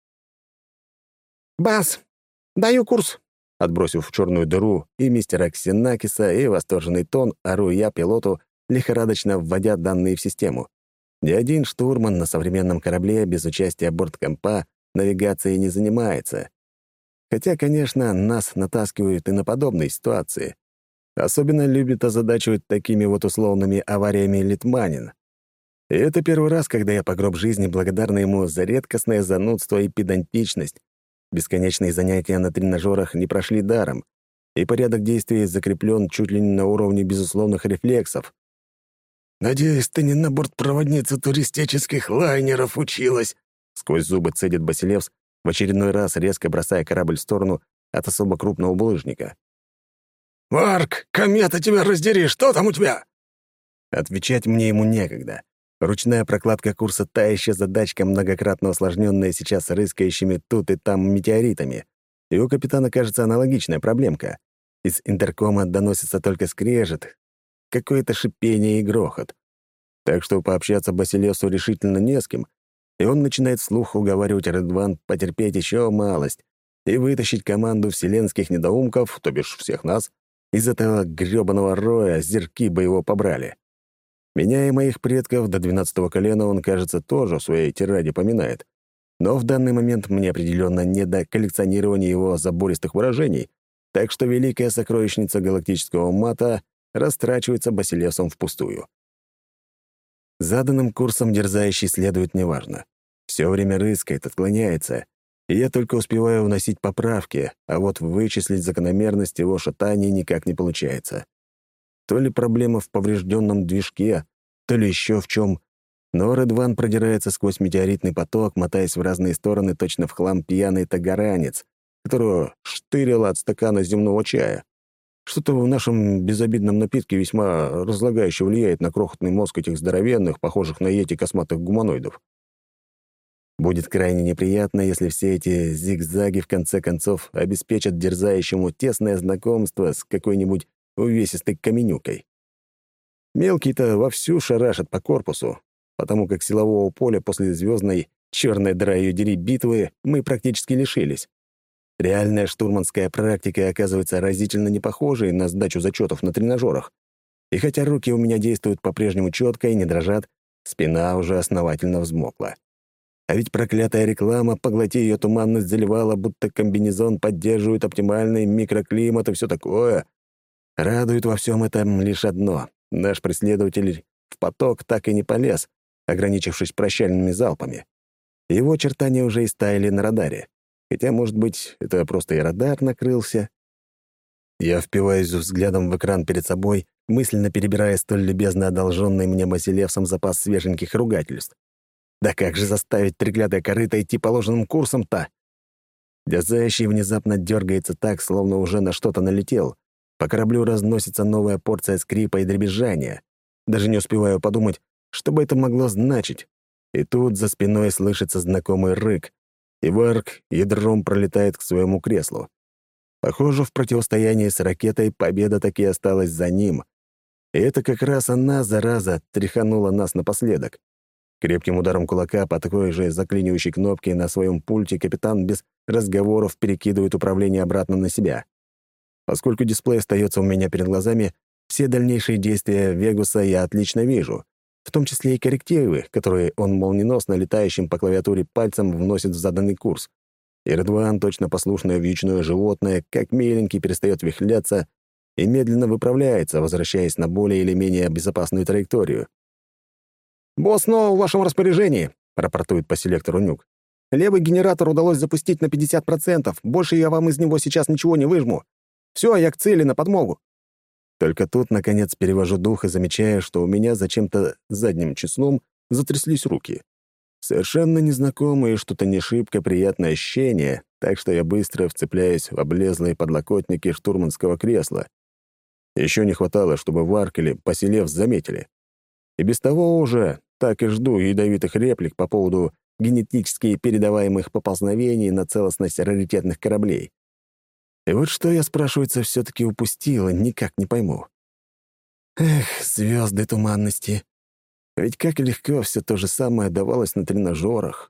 «Бас, даю курс», — отбросив в черную дыру и мистера Ксенакиса, и восторженный тон, ору я пилоту, лихорадочно вводя данные в систему. Ни один штурман на современном корабле без участия борткомпа навигацией не занимается. Хотя, конечно, нас натаскивают и на подобные ситуации. Особенно любит озадачивать такими вот условными авариями Литманин. И это первый раз, когда я по гроб жизни благодарна ему за редкостное занудство и педантичность. Бесконечные занятия на тренажерах не прошли даром, и порядок действий закреплен чуть ли не на уровне безусловных рефлексов. «Надеюсь, ты не на бортпроводнице туристических лайнеров училась», — сквозь зубы цедит Басилевс, в очередной раз резко бросая корабль в сторону от особо крупного булыжника. «Марк, комета тебя раздери, что там у тебя?» Отвечать мне ему некогда. Ручная прокладка курса — та еще задачка, многократно усложненная сейчас рыскающими тут и там метеоритами. И у капитана, кажется, аналогичная проблемка. Из интеркома доносится только скрежет, какое-то шипение и грохот. Так что пообщаться Басилевсу решительно не с кем, и он начинает вслух уговаривать Редван потерпеть еще малость и вытащить команду вселенских недоумков, то бишь всех нас, из этого грёбаного роя зерки бы его побрали. Меня и моих предков до двенадцатого колена он, кажется, тоже в своей тираде поминает. Но в данный момент мне определенно не до коллекционирования его забористых выражений, так что великая сокровищница галактического мата растрачивается Басилевсом впустую. Заданным курсом дерзающий следует неважно. Все время рыскает, отклоняется, и я только успеваю вносить поправки, а вот вычислить закономерность его шатания никак не получается. То ли проблема в поврежденном движке, то ли еще в чем. Но Редван продирается сквозь метеоритный поток, мотаясь в разные стороны, точно в хлам пьяный тагаранец, которого штырило от стакана земного чая. Что-то в нашем безобидном напитке весьма разлагающе влияет на крохотный мозг этих здоровенных, похожих на йети косматых гуманоидов. Будет крайне неприятно, если все эти зигзаги в конце концов обеспечат дерзающему тесное знакомство с какой-нибудь увесистой каменюкой. Мелкий-то вовсю шарашат по корпусу, потому как силового поля после звездной черной дыра ее дери битвы мы практически лишились. Реальная штурманская практика оказывается разительно не похожей на сдачу зачетов на тренажерах. И хотя руки у меня действуют по-прежнему четко и не дрожат, спина уже основательно взмокла. А ведь проклятая реклама, поглоти ее туманность, заливала, будто комбинезон поддерживает оптимальный микроклимат и все такое. Радует во всем этом лишь одно. Наш преследователь в поток так и не полез, ограничившись прощальными залпами. Его очертания уже истаяли на радаре. Хотя, может быть, это просто и радар накрылся. Я впиваюсь взглядом в экран перед собой, мысленно перебирая столь любезно одолженный мне Басилевсом запас свеженьких ругательств. Да как же заставить треклятое корыто идти положенным курсом-то? Дязающий внезапно дергается так, словно уже на что-то налетел. По кораблю разносится новая порция скрипа и дребезжания. Даже не успеваю подумать, что бы это могло значить. И тут за спиной слышится знакомый рык, и Варк ядром пролетает к своему креслу. Похоже, в противостоянии с ракетой победа таки осталась за ним. И это как раз она, зараза, тряханула нас напоследок. Крепким ударом кулака по такой же заклинивающей кнопке на своем пульте капитан без разговоров перекидывает управление обратно на себя. Поскольку дисплей остается у меня перед глазами, все дальнейшие действия Вегуса я отлично вижу, в том числе и коррективы, которые он молниеносно летающим по клавиатуре пальцем вносит в заданный курс. И Редван, точно послушное вьючное животное, как миленький перестает вихляться и медленно выправляется, возвращаясь на более или менее безопасную траекторию. «Босс снова в вашем распоряжении», — рапортует по селектору Нюк. «Левый генератор удалось запустить на пятьдесят процентов. Больше я вам из него сейчас ничего не выжму. Все, я к цели на подмогу». Только тут, наконец, перевожу дух и замечаю, что у меня зачем-то задним числом затряслись руки. Совершенно незнакомое и что-то не шибко приятное ощущение, так что я быстро вцепляюсь в облезлые подлокотники штурманского кресла. Еще не хватало, чтобы Варк или Басилевс заметили. И без того уже так и жду ядовитых реплик по поводу генетически передаваемых поползновений на целостность раритетных кораблей. И вот что я, спрашивается, все-таки упустила, никак не пойму. Эх, звезды туманности. Ведь как легко все то же самое давалось на тренажерах.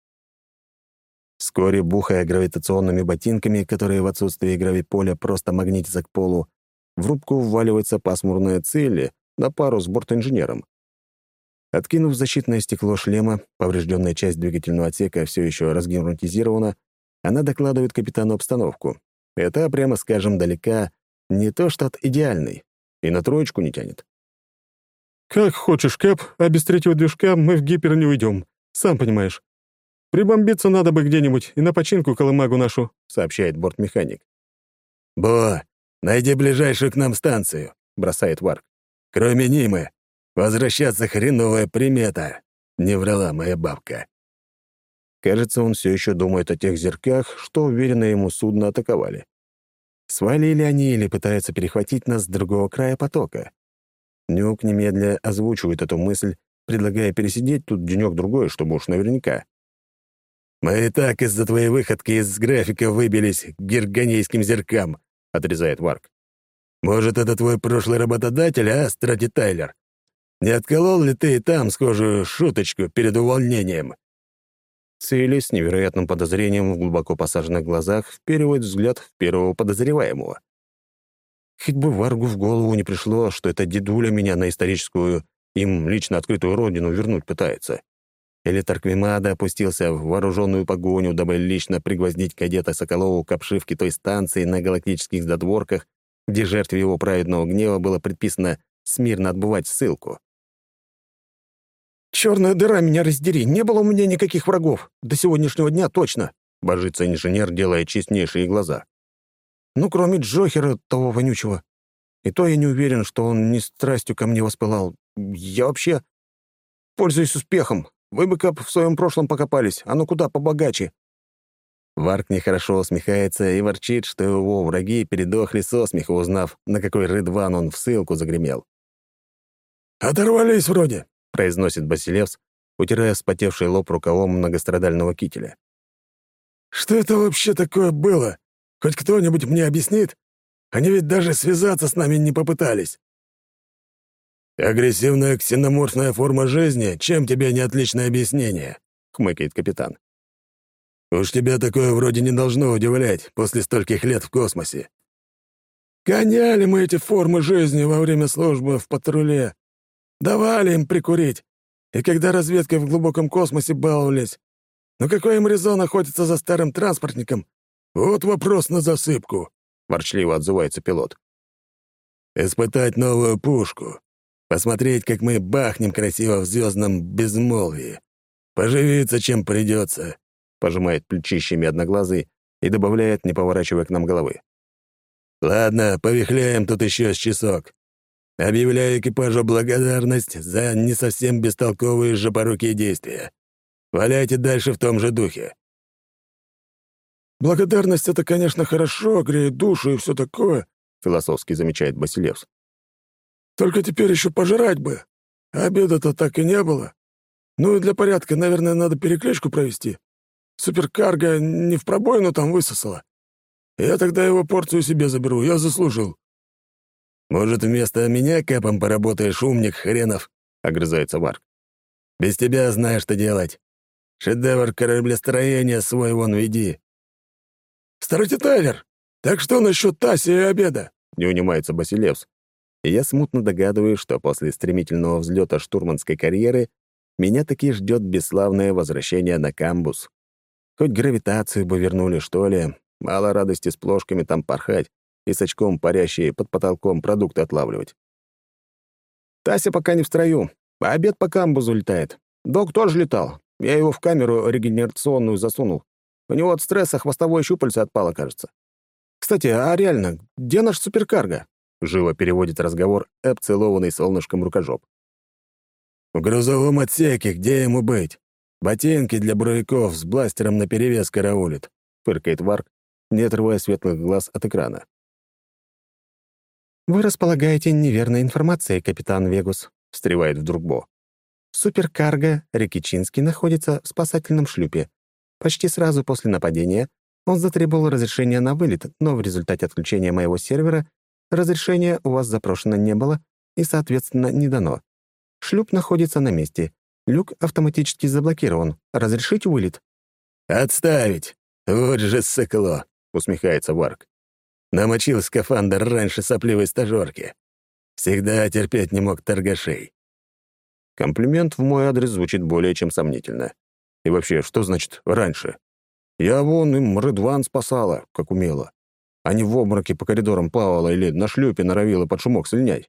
Вскоре, бухая гравитационными ботинками, которые в отсутствии гравиполя просто магнитятся к полу, в рубку вваливается пасмурная Цилли на пару с бортинженером. Откинув защитное стекло шлема, поврежденная часть двигательного отсека все еще разгерметизирована, она докладывает капитану обстановку. Это, прямо скажем, далека не то что от идеальной, и на троечку не тянет. «Как хочешь, Кэп, а без третьего движка мы в гипер не уйдем, сам понимаешь. Прибомбиться надо бы где-нибудь и на починку колымагу нашу», — сообщает бортмеханик. «Бо, найди ближайшую к нам станцию», — бросает Варк. «Кроме Нимы, возвращаться хреновая примета», — не врала моя бабка. Кажется, он все еще думает о тех зерках, что уверенно ему судно атаковали. Свалили они или пытаются перехватить нас с другого края потока. Нюк немедля озвучивает эту мысль, предлагая пересидеть тут денек-другой, чтобы уж наверняка. «Мы и так из-за твоей выходки из графика выбились к герганейским зеркам», — отрезает Варк. «Может, это твой прошлый работодатель, а, Страти Тайлер? Не отколол ли ты и там схожую шуточку перед увольнением?» Цели с невероятным подозрением в глубоко посаженных глазах вперивает взгляд в первого подозреваемого. Хоть бы Варгу в голову не пришло, что это дедуля меня на историческую, им лично открытую родину вернуть пытается. Или Тарквимада опустился в вооруженную погоню, дабы лично пригвоздить кадета Соколову к обшивке той станции на галактических задворках, где жертве его праведного гнева было предписано смирно отбывать ссылку. «Черная дыра, меня раздери, не было у меня никаких врагов. До сегодняшнего дня точно», — божится инженер, делая честнейшие глаза. «Ну, кроме Джохера, того вонючего. И то я не уверен, что он не страстью ко мне воспылал. Я вообще пользуюсь успехом. Вы бы, Кап, в своем прошлом покопались, а ну куда побогаче». Варк нехорошо усмехается и ворчит, что его враги передохли со смеха, узнав, на какой Редван он в ссылку загремел. «Оторвались вроде», — произносит Басилевс, утирая вспотевший лоб рукавом многострадального кителя. «Что это вообще такое было? Хоть кто-нибудь мне объяснит? Они ведь даже связаться с нами не попытались». «Агрессивная ксеноморфная форма жизни, чем тебе не отличное объяснение?» — хмыкает капитан. «Уж тебя такое вроде не должно удивлять после стольких лет в космосе». «Гоняли мы эти формы жизни во время службы в патруле. Давали им прикурить. И когда разведкой в глубоком космосе баловались. Но какой им резон охотиться за старым транспортником? Вот вопрос на засыпку», — ворчливо отзывается пилот. «Испытать новую пушку. Посмотреть, как мы бахнем красиво в звездном безмолвии. Поживиться, чем придется», — пожимает плечищами одноглазый и добавляет, не поворачивая к нам головы. «Ладно, повихляем тут еще с часок. Объявляю экипажу благодарность за не совсем бестолковые жопорукие действия. Валяйте дальше в том же духе». «Благодарность — это, конечно, хорошо, греет душу и все такое», — философски замечает Басилевс. «Только теперь еще пожрать бы. А обеда-то так и не было. Ну и для порядка, наверное, надо перекличку провести. Суперкарго не в пробоину там высосала. Я тогда его порцию себе заберу, я заслужил». «Может, вместо меня капом поработаешь, умник хренов?» — огрызается Варк. «Без тебя знаешь, что делать. Шедевр кораблестроения свой вон веди». «Старотитайнер, так что насчет Таси и обеда?» — не унимается Басилевс. И я смутно догадываюсь, что после стремительного взлета штурманской карьеры меня таки ждет бесславное возвращение на камбус. Хоть гравитацию бы вернули, что ли, мало радости с плошками там порхать и с очком парящие под потолком продукты отлавливать. Тася пока не в строю, а обед по камбузу летает. Док тоже летал. Я его в камеру регенерационную засунул. У него от стресса хвостовое щупальце отпало, кажется. Кстати, а реально, где наш суперкарго? Живо переводит разговор обцелованный солнышком рукожоп. «В грузовом отсеке, где ему быть? Ботинки для буровиков с бластером наперевес караулит», — фыркает Варк, не отрывая светлых глаз от экрана. «Вы располагаете неверной информацией, капитан Вегус», — встревает вдруг Бо. «Суперкарго Рикичинский находится в спасательном шлюпе. Почти сразу после нападения он затребовал разрешение на вылет, но в результате отключения моего сервера разрешения у вас запрошено не было и, соответственно, не дано. Шлюп находится на месте. Люк автоматически заблокирован. Разрешить вылет?» «Отставить! Вот же сыкло!» — усмехается Варк. «Намочил скафандр раньше сопливой стажёрки. Всегда терпеть не мог торгашей». Комплимент в мой адрес звучит более чем сомнительно. И вообще, что значит «раньше»? Я вон им Рыдван спасала, как умела, а не в обмороке по коридорам плавала или на шлюпе норовила под шумок слинять.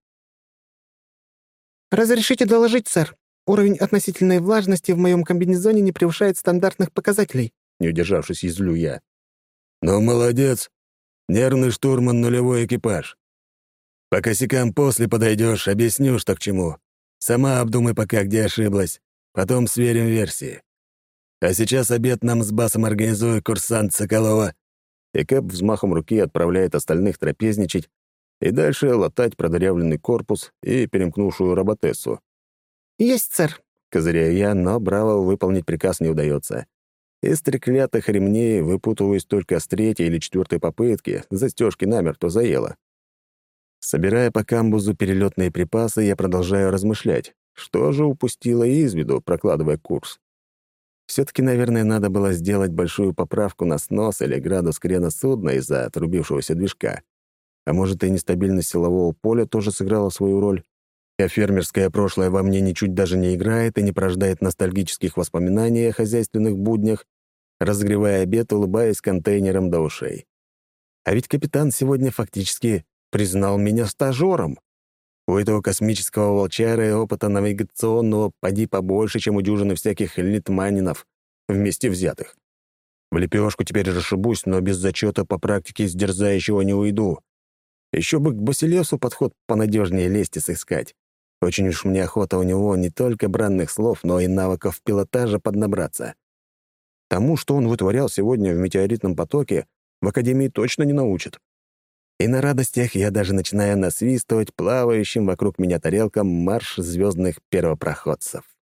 «Разрешите доложить, сэр. Уровень относительной влажности в моем комбинезоне не превышает стандартных показателей», не удержавшись, излю я. «Ну, молодец. Нервный штурман, нулевой экипаж. По косякам после подойдешь, объясню, что к чему. Сама обдумай пока, где ошиблась. Потом сверим версии. А сейчас обед нам с Басом организует курсант Соколова». И Кэп взмахом руки отправляет остальных трапезничать и дальше латать продырявленный корпус и перемкнувшую роботессу. «Есть, сэр», — козыряю я, но браво выполнить приказ не удается. Из треклятых ремней выпутываюсь только с третьей или четвертой попытки, застежки намертво заело. Собирая по камбузу перелетные припасы, я продолжаю размышлять, что же упустила из виду, прокладывая курс. Все-таки, наверное, надо было сделать большую поправку на снос или градус крена судна из-за отрубившегося движка. А может, и нестабильность силового поля тоже сыграла свою роль? А фермерское прошлое во мне ничуть даже не играет и не порождает ностальгических воспоминаний о хозяйственных буднях, разогревая обед, улыбаясь контейнером до ушей. А ведь капитан сегодня фактически признал меня стажером. У этого космического волчара опыта навигационного поди побольше, чем у дюжины всяких литманинов, вместе взятых. В лепешку теперь расшибусь, но без зачета по практике с дерзающего не уйду. Еще бы к Басилевсу подход понадежнее лезть и сыскать. Очень уж мне охота у него не только бранных слов, но и навыков пилотажа поднабраться. Тому, что он вытворял сегодня в метеоритном потоке, в Академии точно не научат. И на радостях я даже начинаю насвистывать плавающим вокруг меня тарелкам марш звездных первопроходцев.